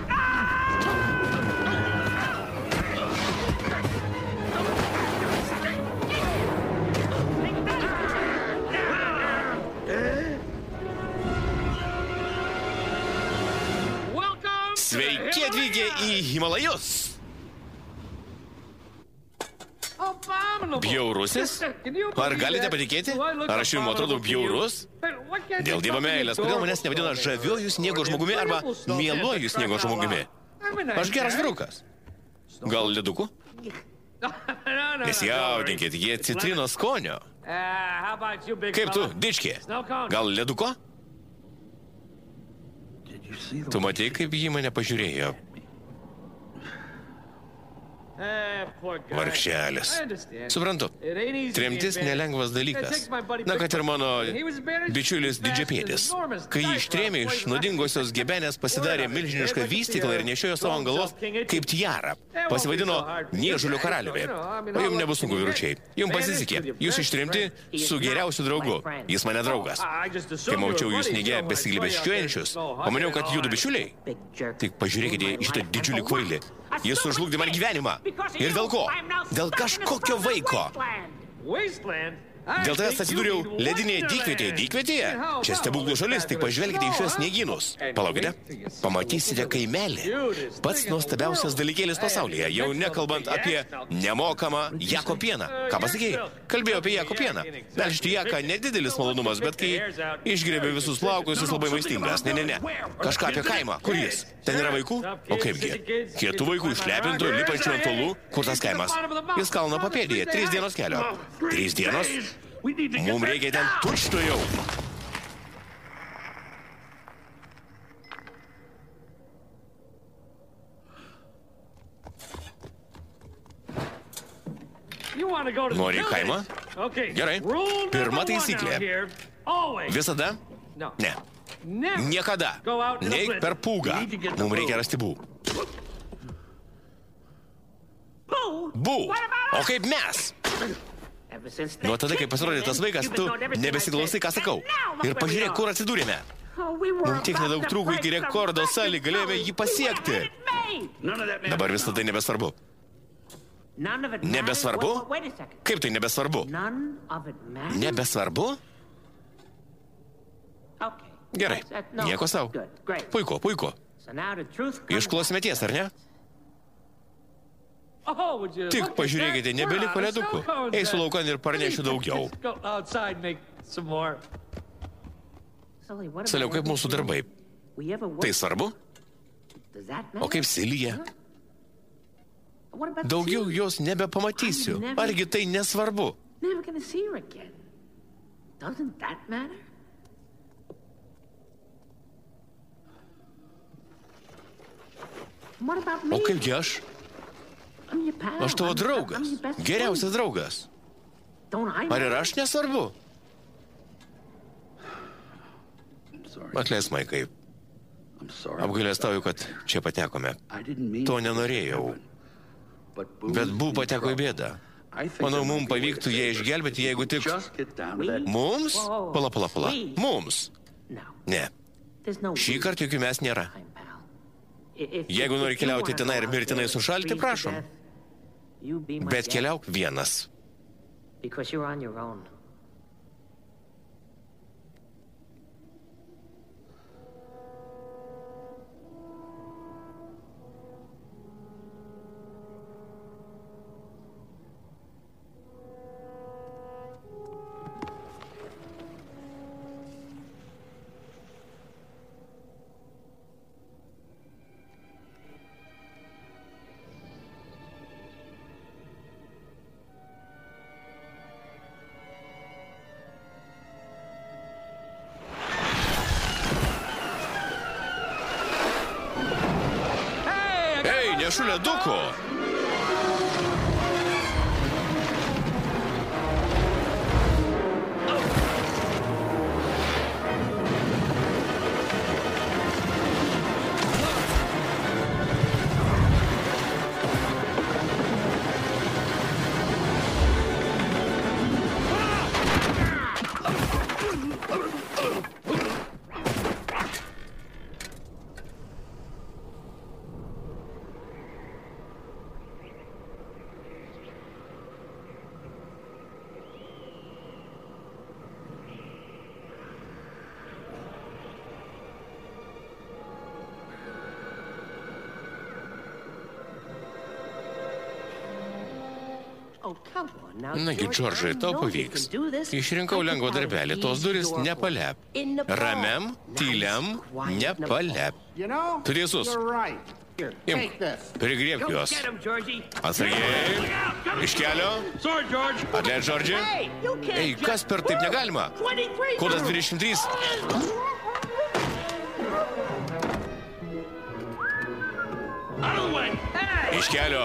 Sveiki atvykę į Himalajus. Bjaurusis? Ar galite patikėti? Ar aš jums atrodo bjaurus? Dėl Dievo meilės, kodėl manęs nevadina žaviuoju sniego žmogumi arba mieluoju sniego žmogumi? Aš geras vyrukas. Gal ledukų? Nesijaudinkit, jie citrinos skonio. Kaip tu, dičkė? Gal leduko? Tu matei, kaip jį mane pažiūrėjo? Vargšelis. Suprantu, tremtis nelengvas dalykas. Na, kad ir mano bičiulis didžiapėdis. Kai jį ištrėmė iš nuodingosios gebenės, pasidarė milžinišką vystyklą ir nešiojo savo ant galvos kaip tiarą. Pasivadino Niežulio karaliumi. O jums nebus sunku, vyručiai. Jums pasisekė. Jūs ištremti su geriausiu draugu. Jis mane draugas. Kai mačiau jūs sniege besiglibesčiuojančius, pamaniau, kad jūdu bičiuliai. Tik pažiūrėkite į šitą didžiulį kvailį. Jis sužlugdė man gyvenimą. Ir dėl ko? Dėl kažkokio vaiko. Dėl tavęs atsidūriau ledinėje dykvietėje. Dykvietėje? Čia stebuklų šalis, tik pažvelkite į šios sniegynus. Palaukite, pamatysite kaimelį. Pats nuostabiausias dalykėlis pasaulyje, jau nekalbant apie nemokamą jako pieną. Ką pasakėjai? Kalbėjau apie jako pieną. Melžti jaką nedidelis malonumas, bet kai išgriebė visus plaukus, jis labai maistingas. Ne, ne, ne. Kažką apie kaimą. Kur jis? Ten yra vaikų? O kaipgi? Kietų vaikų išlepintų, lipančių ant tolų. Kur tas kaimas? Jis kalno papėdėje. Trys dienos kelio. Trys dienos? Mums reikia ten tučtuojau. Nori kaimą? Gerai. Pirma taisyklė. Visada? Ne. Niekada. Neik per pūgą. Mums reikia rasti bū. Bū. O kaip mes? Nuo tada, kai pasirodė tas vaikas, tu nebesiklausai, ką sakau. Ir pažiūrėk, kur atsidūrėme. Mums tiek nedaug trūkų iki rekordo salį, galėjome jį pasiekti. Dabar visą tai nebesvarbu. Nebesvarbu? Kaip tai nebesvarbu? Nebesvarbu? Gerai, nieko sau. Puiku, puiku. Išklausime tiesą, ar ne? Tik pažiūrėkite, nebeliko ledukų. Eisiu laukan ir parnešiu daugiau. Saliau, kaip mūsų darbai? Tai svarbu? O kaip Silija? Daugiau jos nebepamatysiu. Argi tai nesvarbu? O kaipgi aš? Aš tavo draugas, geriausias draugas. Ar ir aš nesvarbu? Atleisk, Maikai. Apgailestauju, kad čia patekome. To nenorėjau. Bet bū pateko į bėdą. Manau, mums pavyktų ją išgelbėti, jeigu tik... Mums? Pala, pala, pala. Mums? Ne. Šį kartą jokių mes nėra. Jeigu nori keliauti tenai ir mirtinai sušalti, prašom. Bet keliauk vienas. Nešu leduko. Nagi, Džordžai, tau pavyks. Išrinkau lengvo darbelį, tos duris nepalep. Ramiam, tyliam, nepalep. Tu teisus. Imk, prigriebk juos. Atsargiai. Iš kelio. Atleid, Džordži. Ei, kas per taip negalima? Kodas dvidešimt trys. Iš kelio.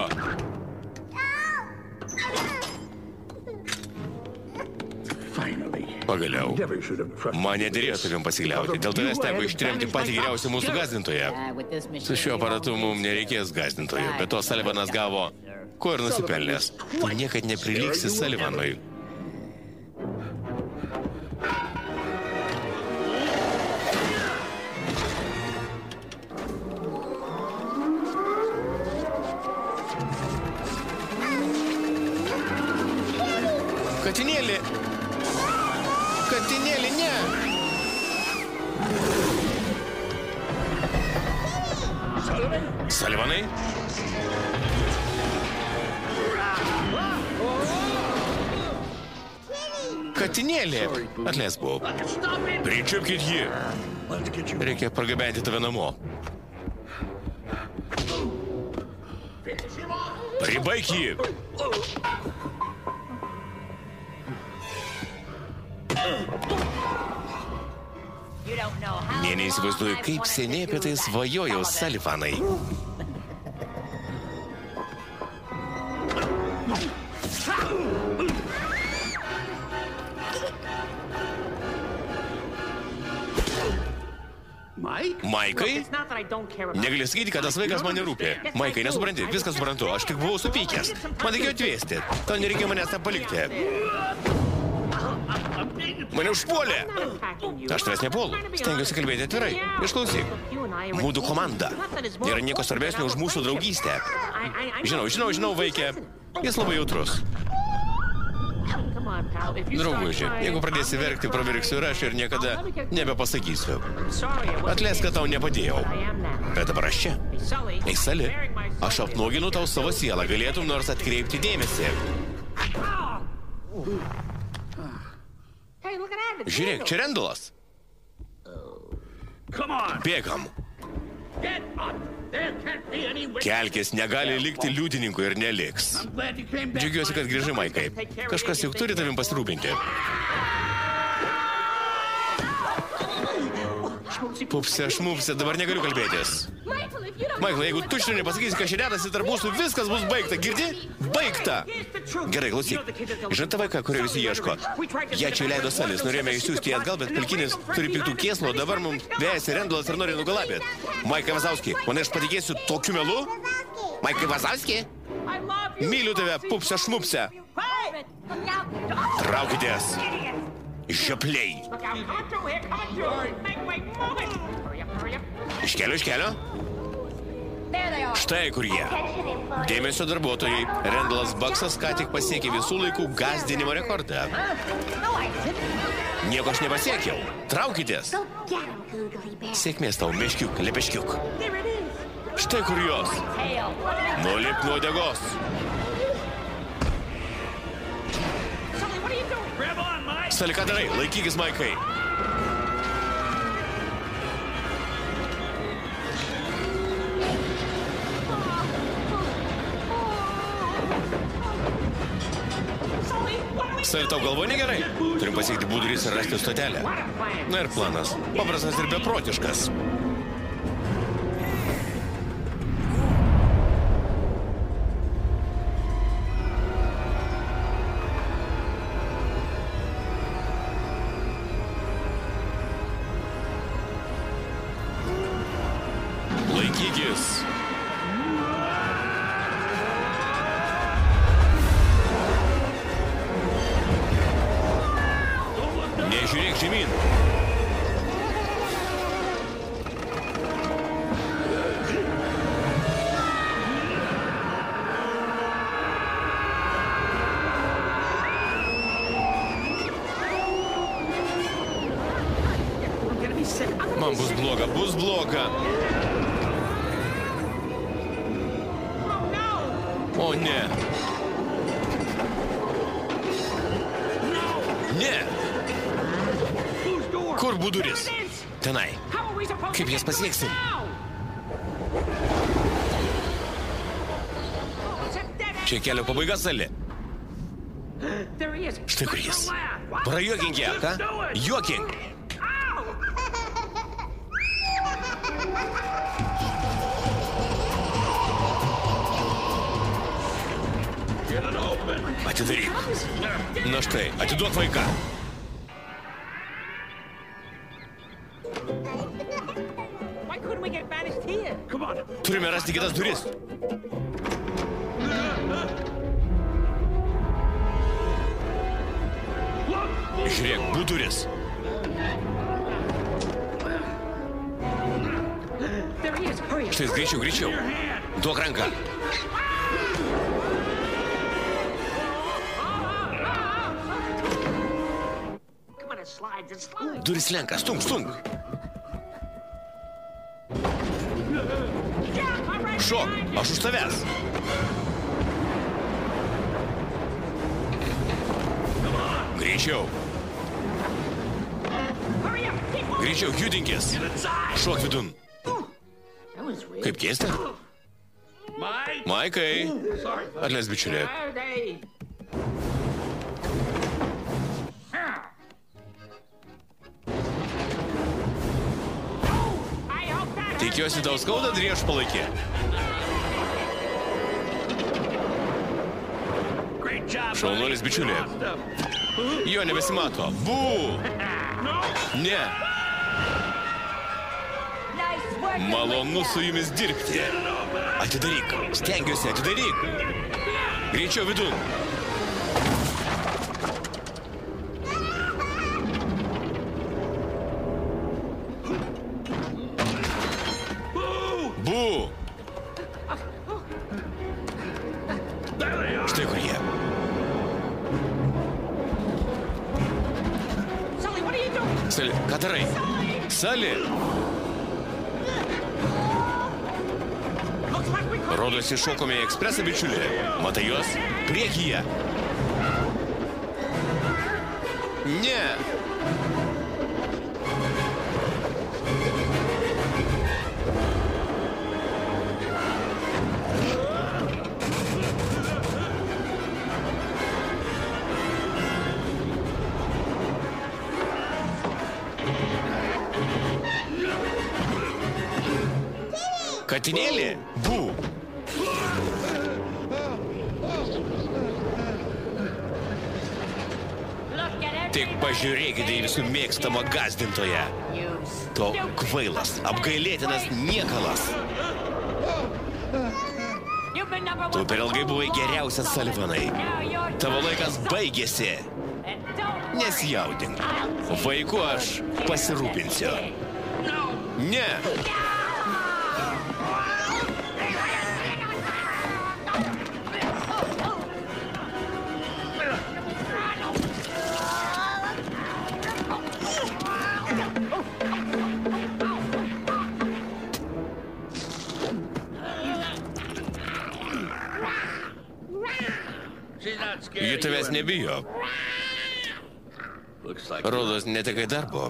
Pagaliau. Man nedėrėjo tavim pasikliauti. Dėl tavęs teko ištremti patį geriausią mūsų gazdintoją. Su šiuo aparatu mums nereikės gazdintojo, bet to Salivanas gavo, ko ir nusipelnęs. Tu niekad nepriliksi Salivanui. Katinėlį. Katinėlį, ne. Salivanai? Katinėlį. Atleisk, buvau. Pričiupkit jį. Reikia pargabenti tave namo. Pribaik jį. Nė neįsivaizduoju, kaip seniai apie tai svajojau, Salivanai. Maikai? Negali sakyti, kad tas vaikas man nerūpė. Maikai, nesupranti, viskas suprantu, aš tik buvau supykęs. Man reikėjo atvėsti, tau nereikėjo manęs tą palikti. Mane užpuolė. Aš tavęs nepuolu, stengiuosi kalbėti atvirai. Išklausyk, mūsų komanda. Nėra nieko svarbesnio už mūsų draugystę. Žinau, žinau, žinau, vaikė, jis labai jautrus. Drauguži, jeigu pradėsi verkti, pravirksiu ir aš ir niekada nebepasakysiu. Atleisk, kad tau nepadėjau. Bet dabar aš čia. Ei, Sali, aš apnuoginu tau savo sielą, galėtum nors atkreipti dėmesį. Žiūrėk, čia Rendalas. Bėgam. Kelkis, negali likti liudininkų ir neliks. Džiaugiuosi, kad grįžai, Maikai. Kažkas juk turi tavim pasirūpinti. Pupse, šmupse, dabar negaliu kalbėtis. Maiklai, jeigu tu šiandien nepasakysi, kad šiandienas tarp mūsų viskas bus baigta, girdi? Baigta! Gerai, klausyk. Žinai tą vaiką, kurio visi ieško? Ją čia įleido Salis, norėjome išsiųsti į atgal, bet Pilkinis turi piktų kėslų, o dabar mums vejasi Rendalas ir nori nugalabėti. Maikai Vazauski, manai aš patikėsiu tokiu melu? Maikai Vazauski? Myliu tave, pupse, šmupse. Traukitės. Žiopliai. Iš kelio, iš kelio. Štai kur jie. Dėmesio darbuotojai. Rendalas Baksas ką tik pasiekė visų laikų gąsdinimo rekordą. Nieko aš nepasiekiau. Traukitės. Sėkmės tau, meškiuk, lepeškiuk. Štai kur jos. Nulip nuo degos. Sali, ką darai? Laikykis, Maikai. Sali, tau galvo negerai? Turim pasiekti būdurys ir rasti stotelę. Na ir planas. Paprastas ir beprotiškas. Laikykis. Nežiūrėk žemyn. Man bus bloga, bus bloga. O, ne. Ne. Kur būduris? Tenai. Kaip jas pasieksim? Čia kelio pabaiga, Sali. Štai kur jis. Prajuokink ją, ką? Juokink. Atidaryk. Na štai, atiduok vaiką. Turime rasti kitas duris. Žiūrėk, būduris. Štai, greičiau, greičiau. Duok ranką. Duris lenka, stunk, stunk. Šok, aš už tavęs. Greičiau. Greičiau, judinkis. Šok vidun. Kaip keista? Maikai. Atleisk, bičiulė. Tikiuosi, tau skauda driežpalaikė. Šaunuolis, bičiulė. Jo nebesimato. Bū! Ne. Malonu su jumis dirbti. Atidaryk. Stengiuosi, atidaryk. Greičiau vidun. Bū! Štai kur jie. Sali, ką darai? Sali! Rodosi, šokome į ekspresą, bičiulė. Matai juos? Priekyje. Ne! Katinėlė? Bū! Tik pažiūrėkite į visų mėgstamą gąsdintoją. To kvailas, apgailėtinas niekalas. Tu per ilgai buvai geriausias, Sullivanai. Tavo laikas baigėsi. Nesijaudink. Vaiku aš pasirūpinsiu. Ne! Ji tavęs nebijo. Rodos, netekai darbo.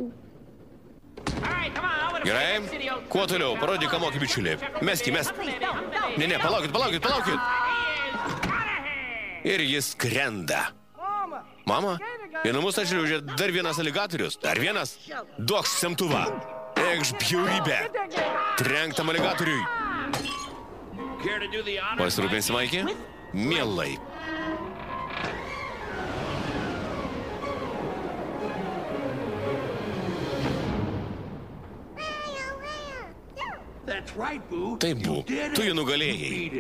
Gerai? Kuo toliau? Parodyk, ką moki, bičiulį. Meski, mesk. Ne, ne, palaukit, palaukit, palaukit. Ir jis skrenda. Mama? Į namus atšliaužė dar vienas aligatorius. Dar vienas? Duok semtuvą. Ekš bjaurybė. Trenk tam aligatoriui. Pasirūpinsi, Maikį? Mielai. Taip, Bū, tu jį nugalėjai.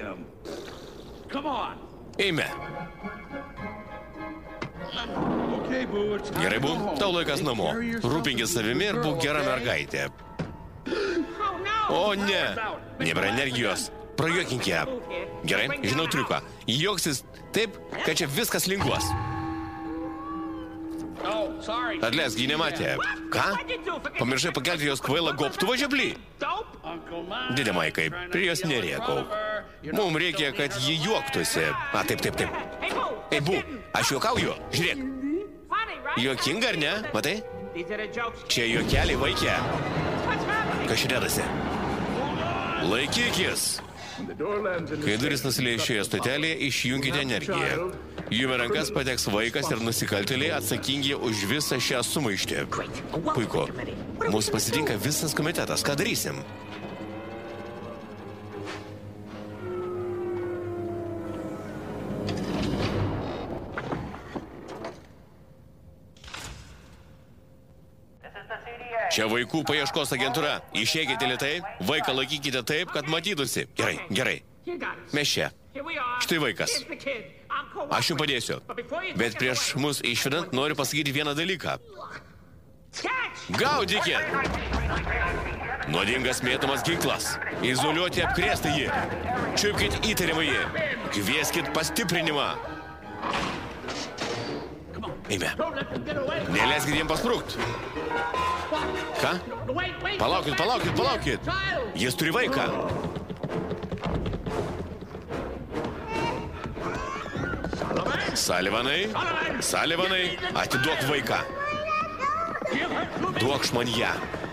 Eime. Gerai, Bū, tau laikas namo. Rūpinkis savimi ir būk gera mergaitė. O ne, nebėra energijos. Prajuokink ją. Gerai, žinau triuką. Juoksis taip, kad čia viskas linguos. Atleisk, jį nematė. Ką? Pamiršai pakelti jos kvailą gobtuvą žeblį? Didė Maikai, prie jos nerėkau. Mums reikia, kad ji juoktųsi. A, taip, taip, taip. Ei, Bū, aš juokauju. Žiūrėk. Juokinga, ar ne? Matai? Čia juokeliai, vaikė. Kas čia dedasi? Laikykis. Kai duris nusileis šioje stotelėje, išjunkite energiją. Jų rankas pateks vaikas ir nusikaltėliai atsakingi už visą šią sumaištį. Puiku. Mūsų pasitinka visas komitetas. Ką darysim? Čia vaikų paieškos agentūra. Išeikite lėtai, vaiką laikykite taip, kad matytųsi. Gerai, gerai. Mes čia. Štai vaikas. Aš jums padėsiu. Bet prieš mus išvedant noriu pasakyti vieną dalyką. Gaudykit! Nuodingas mėtomas ginklas. Izoliuoti apkrėstą jį. Čiupkit įtariamą jį. Kvieskit pastiprinimą. Eime. Neleiskit jiems pasprūkt. Ką? Palaukit, palaukit, palaukit. Jis turi vaiką. Salivanai, Salivanai, atiduok vaiką. Duokš man ją.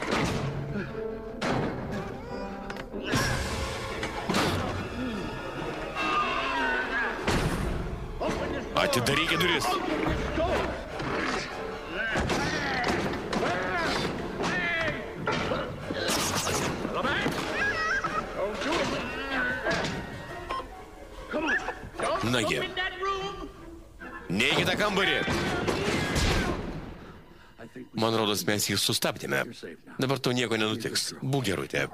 Atidarykit duris. Nagi. Neikite kambarį. Man rodos, mes jį sustabdėme. Dabar to nieko nenutiks. Būk gerutė.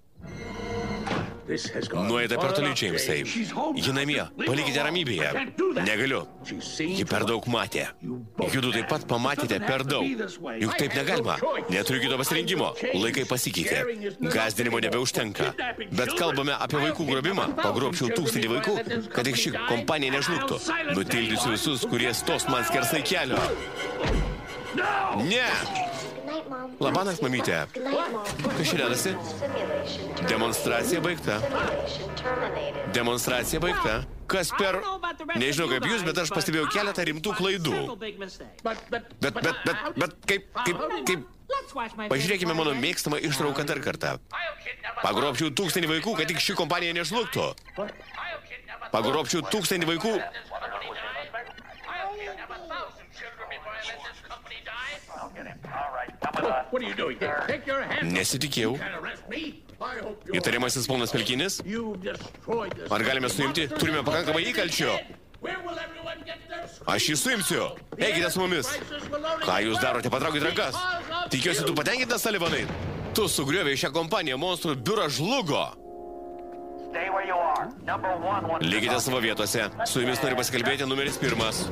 Nuėda per toli, Džeimsai. Ji namie. Palikite ramybėje. Negaliu. Ji per daug matė. Judu taip pat pamatėte per daug. Juk taip negalima. Neturiu kito pasirinkimo. Laikai pasikeitė. Gazdinimo nebeužtenka. Bet kalbame apie vaikų grobimą. Pagrobčiau tūkstantį vaikų, kad tik ši kompanija nežlugtų. Nutildysiu visus, kurie stos man skersai kelio. Ne! Labanas, mamytė. Kas čia dedasi? Demonstracija baigta. Demonstracija baigta. Kas per... Nežinau kaip jūs, bet aš pastebėjau keletą rimtų klaidų. Bet, bet, bet, bet, kaip, kaip, kaip... Pažiūrėkime mano mėgstamą ištrauką dar kartą. Pagrobčiau tūkstantį vaikų, kad tik ši kompanija nežlugtų. Pagrobčiau tūkstantį vaikų... Nesitikėjau. Įtariamasis ponas Pelkinis? Ar galime suimti? Turime pakankamai įkalčio. Aš jį suimsiu. Eikite su mumis. Ką jūs darote? Patraukite rankas. Tikiuosi, tu patenkintas, Salivanai? Tu sugriovei šią kompaniją. Monstrų biuras žlugo. Likite savo vietose. Su jumis nori pasikalbėti numeris pirmas.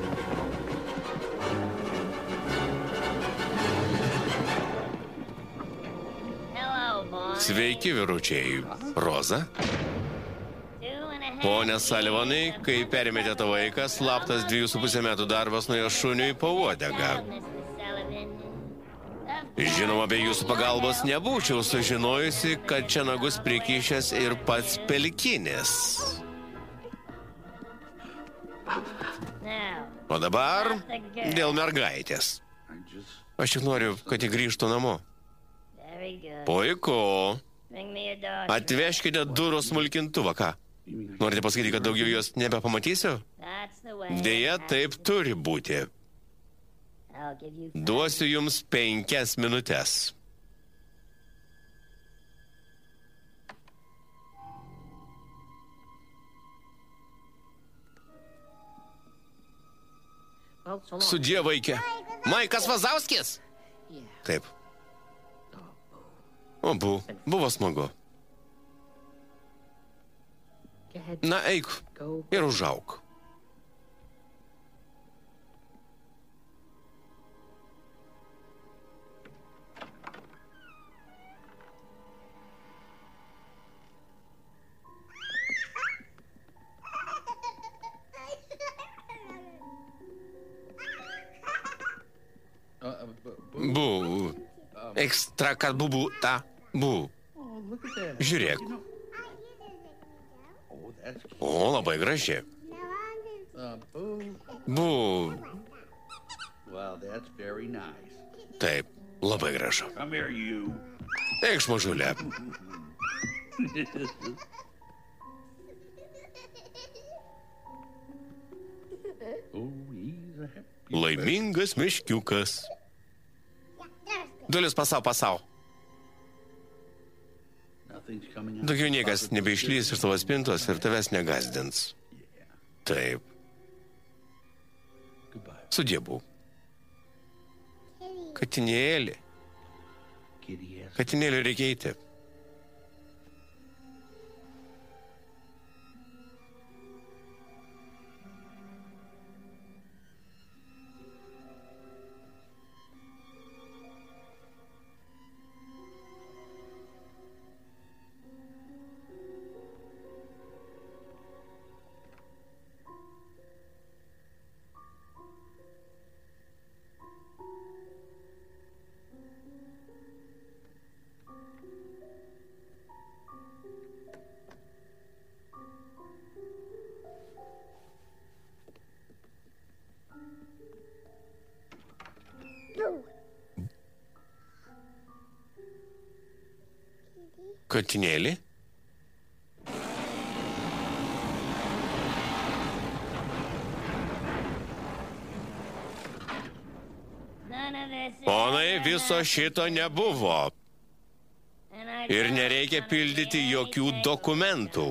Sveiki, vyručiai. Roza? Pone Salivanai, kai perėmėte tą vaiką, slaptas dviejų su pusė metų darbas nuėjo šuniui po uodegą. Žinoma, be jūsų pagalbos nebūčiau sužinojusi, kad čia nagus prikišęs ir pats Pelkinis. O dabar dėl mergaitės. Aš tik noriu, kad ji grįžtų namo. Puiku. Atveškite durų smulkintuvą, ką? Norite pasakyti, kad daugiau jos nebepamatysiu? Deja, taip turi būti. Duosiu jums penkias minutės. Sudie, vaikė. Maikas Vazauskis? Taip. O, bu, buvo smagu. Na, eik ir užauk. Bu, ekstra, kad bubu, ta, bu. Žiūrėk. O, labai graži. Bu. Taip, labai gražu. Eikš, mažulė. Laimingas meškiukas. Dulis pasau, pasau. Daugiau niekas nebeišlys iš tavo spintos ir tavęs negazdins. Taip. Sudie, bu. Katinėlį. Katinėlį reikia eiti. Katinėlį? Ponai, viso šito nebuvo. Ir nereikia pildyti jokių dokumentų.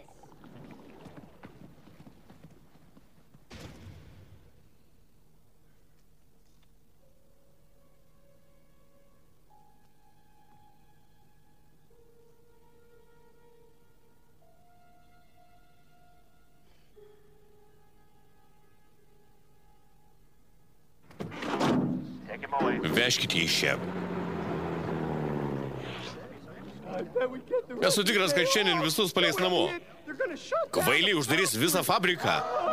Vežkite iš čia. Esu tikras, kad šiandien visus paleis namo. Kvailiai uždarys visą fabriką.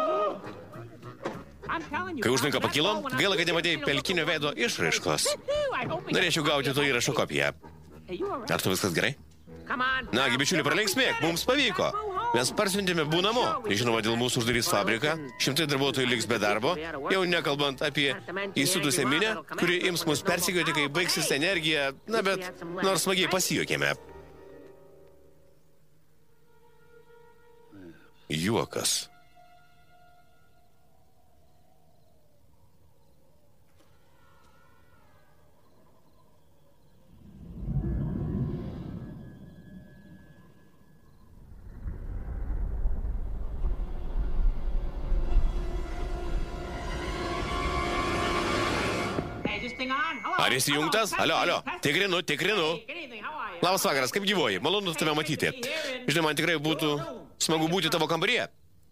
Kai uždanka pakilo, gaila, kad nematėjai pelkinio veido išraiškos. Norėčiau gauti to įrašo kopiją. Ar tu viskas gerai? Nagi, bičiuli, pralinksmėk, mums pavyko. Mes parsiuntėme Bu namo. Žinoma, dėl mūsų uždarys fabriką, šimtai darbuotojų liks be darbo, jau nekalbant apie įsiutusią minę, kuri ims mus persekioti, kai baigsis energija, na bet nors smagiai pasijuokėme. Juokas. Ar esi jungtas? Alio, alio. Tikrinu, tikrinu. Labas vakaras, kaip gyvoji? Malonu tave matyti. Žinai, man tikrai būtų smagu būti tavo kambaryje.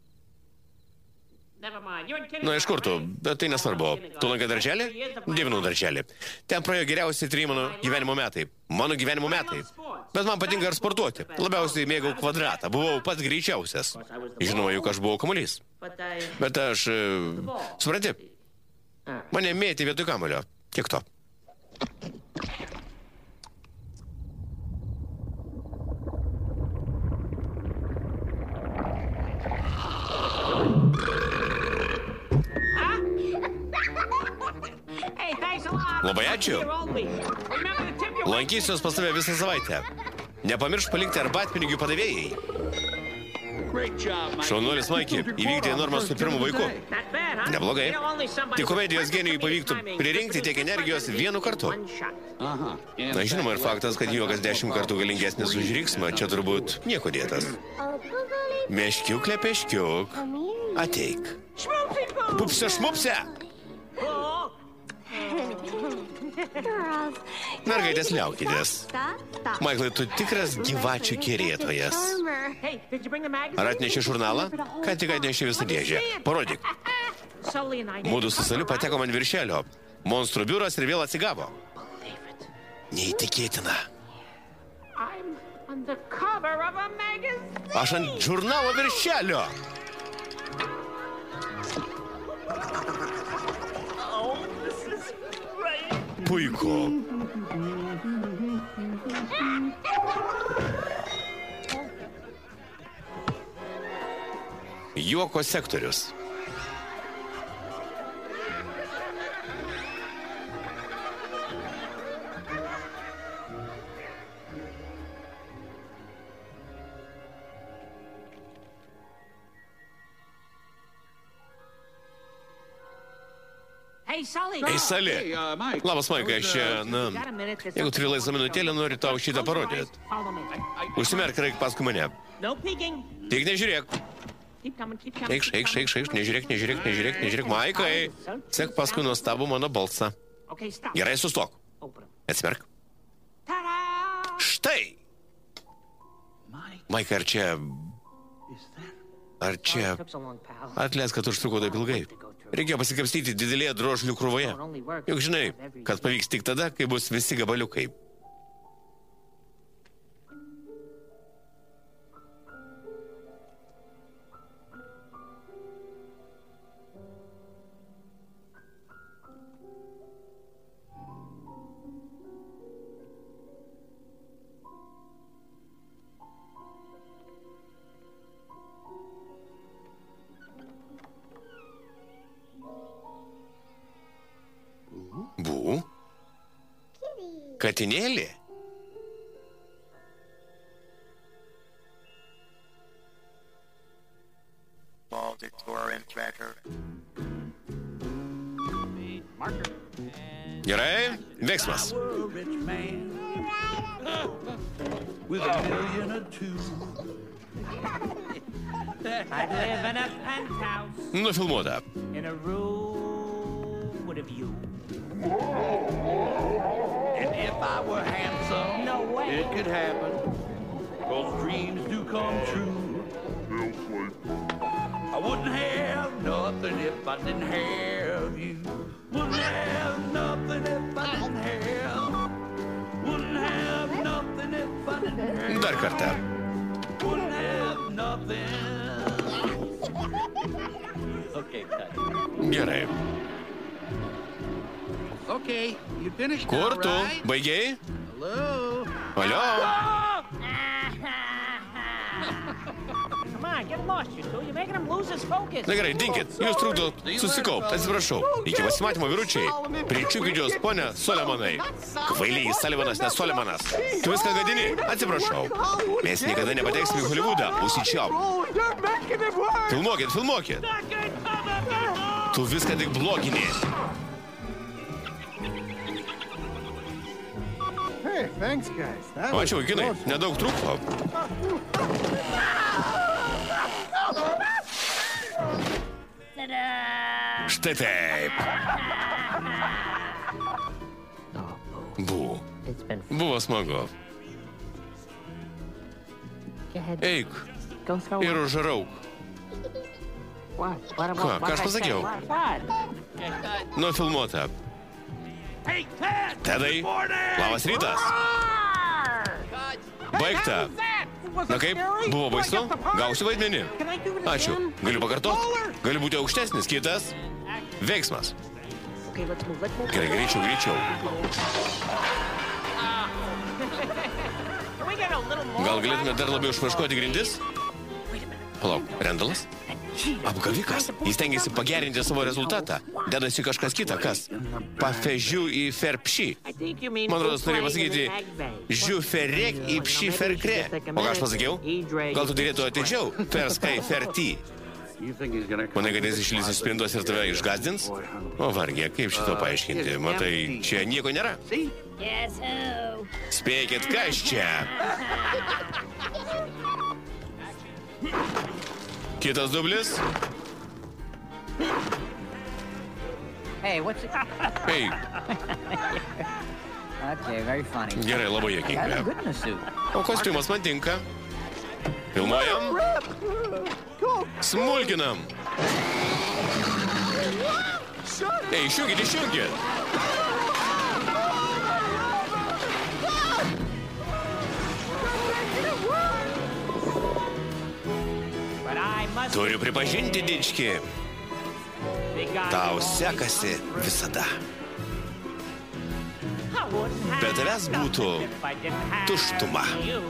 Na, iš kur tu? Bet tai nesvarbu. Tu lankai darželį? Dievinu darželį. Ten praėjo geriausiai trys mano gyvenimo metai. Mano gyvenimo metai. Bet man patinka ir sportuoti. Labiausiai mėgau kvadratą. Buvau pats greičiausias. Žinoma, juk aš buvau kamuolys. Bet aš... Supranti? Mane mėtė vietoj kamuolio. Kiek to? Labai ačiū. Lankysiuos pas tave visą savaitę. Nepamiršk palikti arbatpinigių padavėjai. Šaunuolis Maikį, įvykdė normą su pirmu vaiku. Neblogai. Tik komedijos genijui pavyktų pririnkti tiek energijos vienu kartu. Na, žinoma, ir faktas, kad juokas dešimt kartų galingesnis už riksmą, čia turbūt nieko dėtas. Meškiuklė, peškiuk, ateik. Pupse, šmupse! Mergaitės, liaukitės. Maiklai, tu tikras gyvačių kerėtojas. Ar atnešė žurnalą? Ką tik atnešė visą dėžę? Parodyk. Mudu su Saliu pateko man viršelio. Monstrų biuras ir vėl atsigavo. Neįtikėtina. Aš ant žurnalo viršelio. Puiku. Juoko sektorius. Ei, Sali. Labas, Maikai, aš čia, na, jeigu turi laisvą minutėlę, noriu tau šitą parodyti. Užsimerk, reik paskui mane. Tik nežiūrėk. Eikš, eikš, eikš, eikš, nežiūrėk, nežiūrėk, nežiūrėk, nežiūrėk. Maikai, sek paskui nuostabų mano balsą. Gerai, sustok. Atsimerk. Štai. Maikai, ar čia... Ar čia... Atleisk, kad užtruko taip ilgai. Reikėjo pasikapstyti didelėje drožlių krūvoje. Juk žinai, kad pavyks tik tada, kai bus visi gabaliukai. Bu? Katinėlį? Gerai, veiksmas. With a million or two. I live in a penthouse Nufilmuota. in a room with a view. And if I were handsome, No way. it could happen. Those dreams do come true. I wouldn't have nothing if I didn't have you. Wouldn't have nothing if I didn't have. Wouldn't have nothing if I didn't have. Dar kartą. Wouldn't have nothing. Okay, cut. Gerai. Okay, you finished now, Kur tu? right? Baigėjai? Hello? Alio? Come on, get lost, you two. You're making him lose his focus. Na gerai, dinkit. Jūs trukdot susikaupt. Atsiprašau. Iki pasimatymo, vyručiai. Pričiukidžios, ponia Solemonai. Kvailiai, Salivanas, ne Solemonas. Tu viską gadini? Atsiprašau. Mes niekada nepateksime į Holivudą. Užsičiauk. Filmuokit, filmuokit. Tu viską tik blogini. Hey, thanks, guys. That was Ačiū, vaikinai. close. Nedaug trūko. Štai taip. Bu. It's been Buvo smagu. Go ahead. Eik Go throw ir it. užrauk. What? What? Ką, What? ką aš What? pasakiau? What? What? Nufilmuota. Hey, Ted! Tedai, labas rytas. Baigta. Na kaip, buvo baisu? Gausi vaidmenį? Ačiū. Galiu pakartot? Galiu būti aukštesnis. Kitas. Veiksmas. Okay, let's move. Let's move. Gerai, greičiau, greičiau. Can we get a little more? Gal galėtume dar labiau išmaškoti grindis? Palauk, Rendalas? Apgavikas. Jis tengiasi pagerinti savo rezultatą. Dedasi kažkas kita. Kas? Pafežiu į ferpšį. I think you mean Man rodos, food norėjai playing pasakyti in an egg bay. žiu ferek į pšį ferkre. O ką aš pasakiau? Gal tu dėrėtų atidžiau? Ferskai ferti. You think he's gonna Manai, kad jis išlys iš spintos ir tave išgazdins? O vargė, kaip šito paaiškinti? Matai, čia nieko nėra. see? Yes, who? Spėkit, kas čia? Kitas dublis? Hey, what's it? Ei, Okay, very funny. gerai, labai Guy's jokinga. good in a suit. O kostiumas man tinka. Filmuojam? Smulkinam. Ei, išjungit, išjungit. But I must Turiu pripažinti, dički, be gone. tau sekasi visada. I wouldn't have Be tavęs būtų if I didn't have tuštuma. you.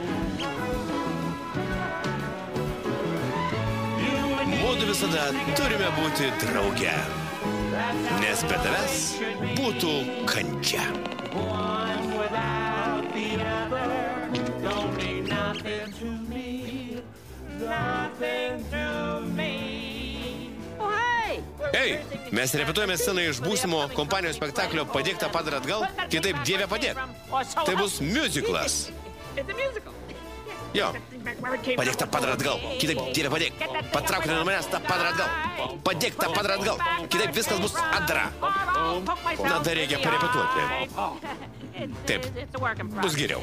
Mudu visada turime būti drauge, nes be tavęs būtų kančia. One without the other don't mean nothing to me. Nothing to me. Oh, hey! Ei, mes repetuojame sceną iš būsimo kompanijos spektaklio Padėk tą padarą atgal, kitaip Dieve padėk. Tai bus musiclas. It's a musical. Jo, padėk tą padarą atgal, kitaip Dieve padėk. Patraukite nuo manęs tą padarą atgal. Padėk tą padarą atgal, kitaip viskas bus adra. Na, dar reikia parepetuoti. Taip, bus geriau.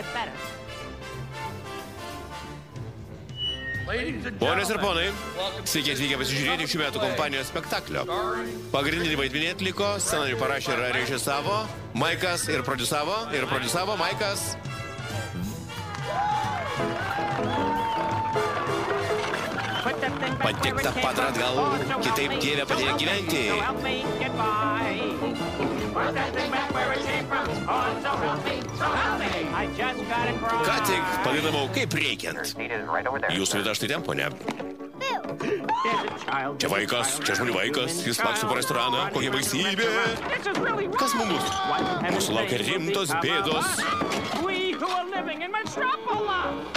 Ladies and Ponios ir ponai, welcome to sveiki atvykę pasižiūrėti šių metų kompanijos spektaklio. Pagrindinį vaidmenį atliko, scenarijų parašė ir režisavo Maikas ir prodiusavo, ir prodiusavo Maikas. Padėk tą padarą atgal, kitaip Dieve padėk gyventi. Ką tik pagaminau kaip reikiant. Jūsų vieta štai ten, ponia. Čia vaikas, čia žmonių vaikas, jis laksto po restoraną, kokia baisybė. Kas mums bus? Mūsų laukia rimtos bėdos. We who are living in Metropolis.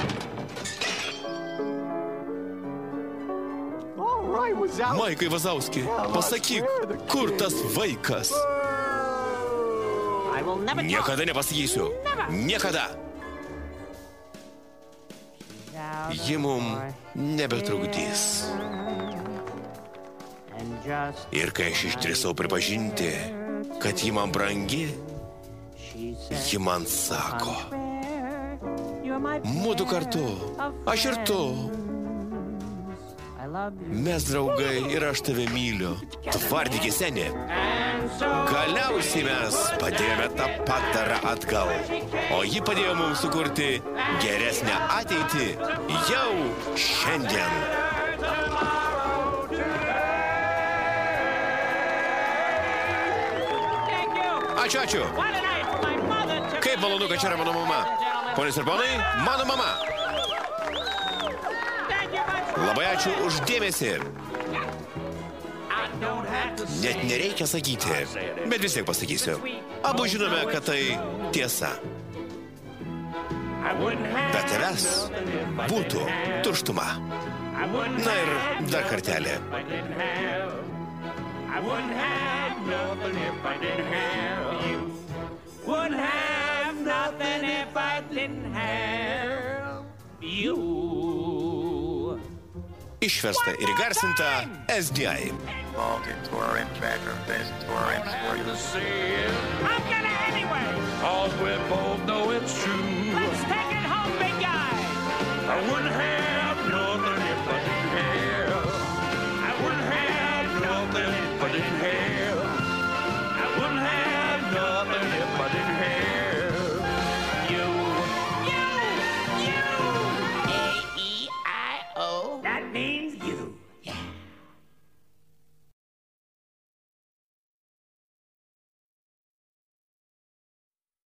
Maikai Vazauski, pasakyk, kur tas vaikas? I will never talk. Niekada nepasakysiu. Niekada. Ji mum nebetrukdys. Ir kai aš išdrįsau pripažinti, kad ji man brangi, ji man sako: mudu kartu, aš ir tu. Mes draugai ir aš tave myliu. Tvardykį, seni. Galiausiai mes padėjome tą padarą atgal, o ji padėjo mums sukurti geresnę ateitį jau šiandien. Ačiū, ačiū. Kaip malonu, kad čia yra mano mama. Ponios ir ponai, mano mama. Labai ačiū už dėmesį. Net nereikia sakyti, bet vis tiek pasakysiu. Abu žinome, kad tai tiesa. Be tavęs būtų tuštuma. Na ir dar kartelį. Išversta ir įgarsinta S D I. Baltic touring tracker, best touring for you. I'm gonna anyway. All we both know it's true. Let's take it home, big guy. I wouldn't have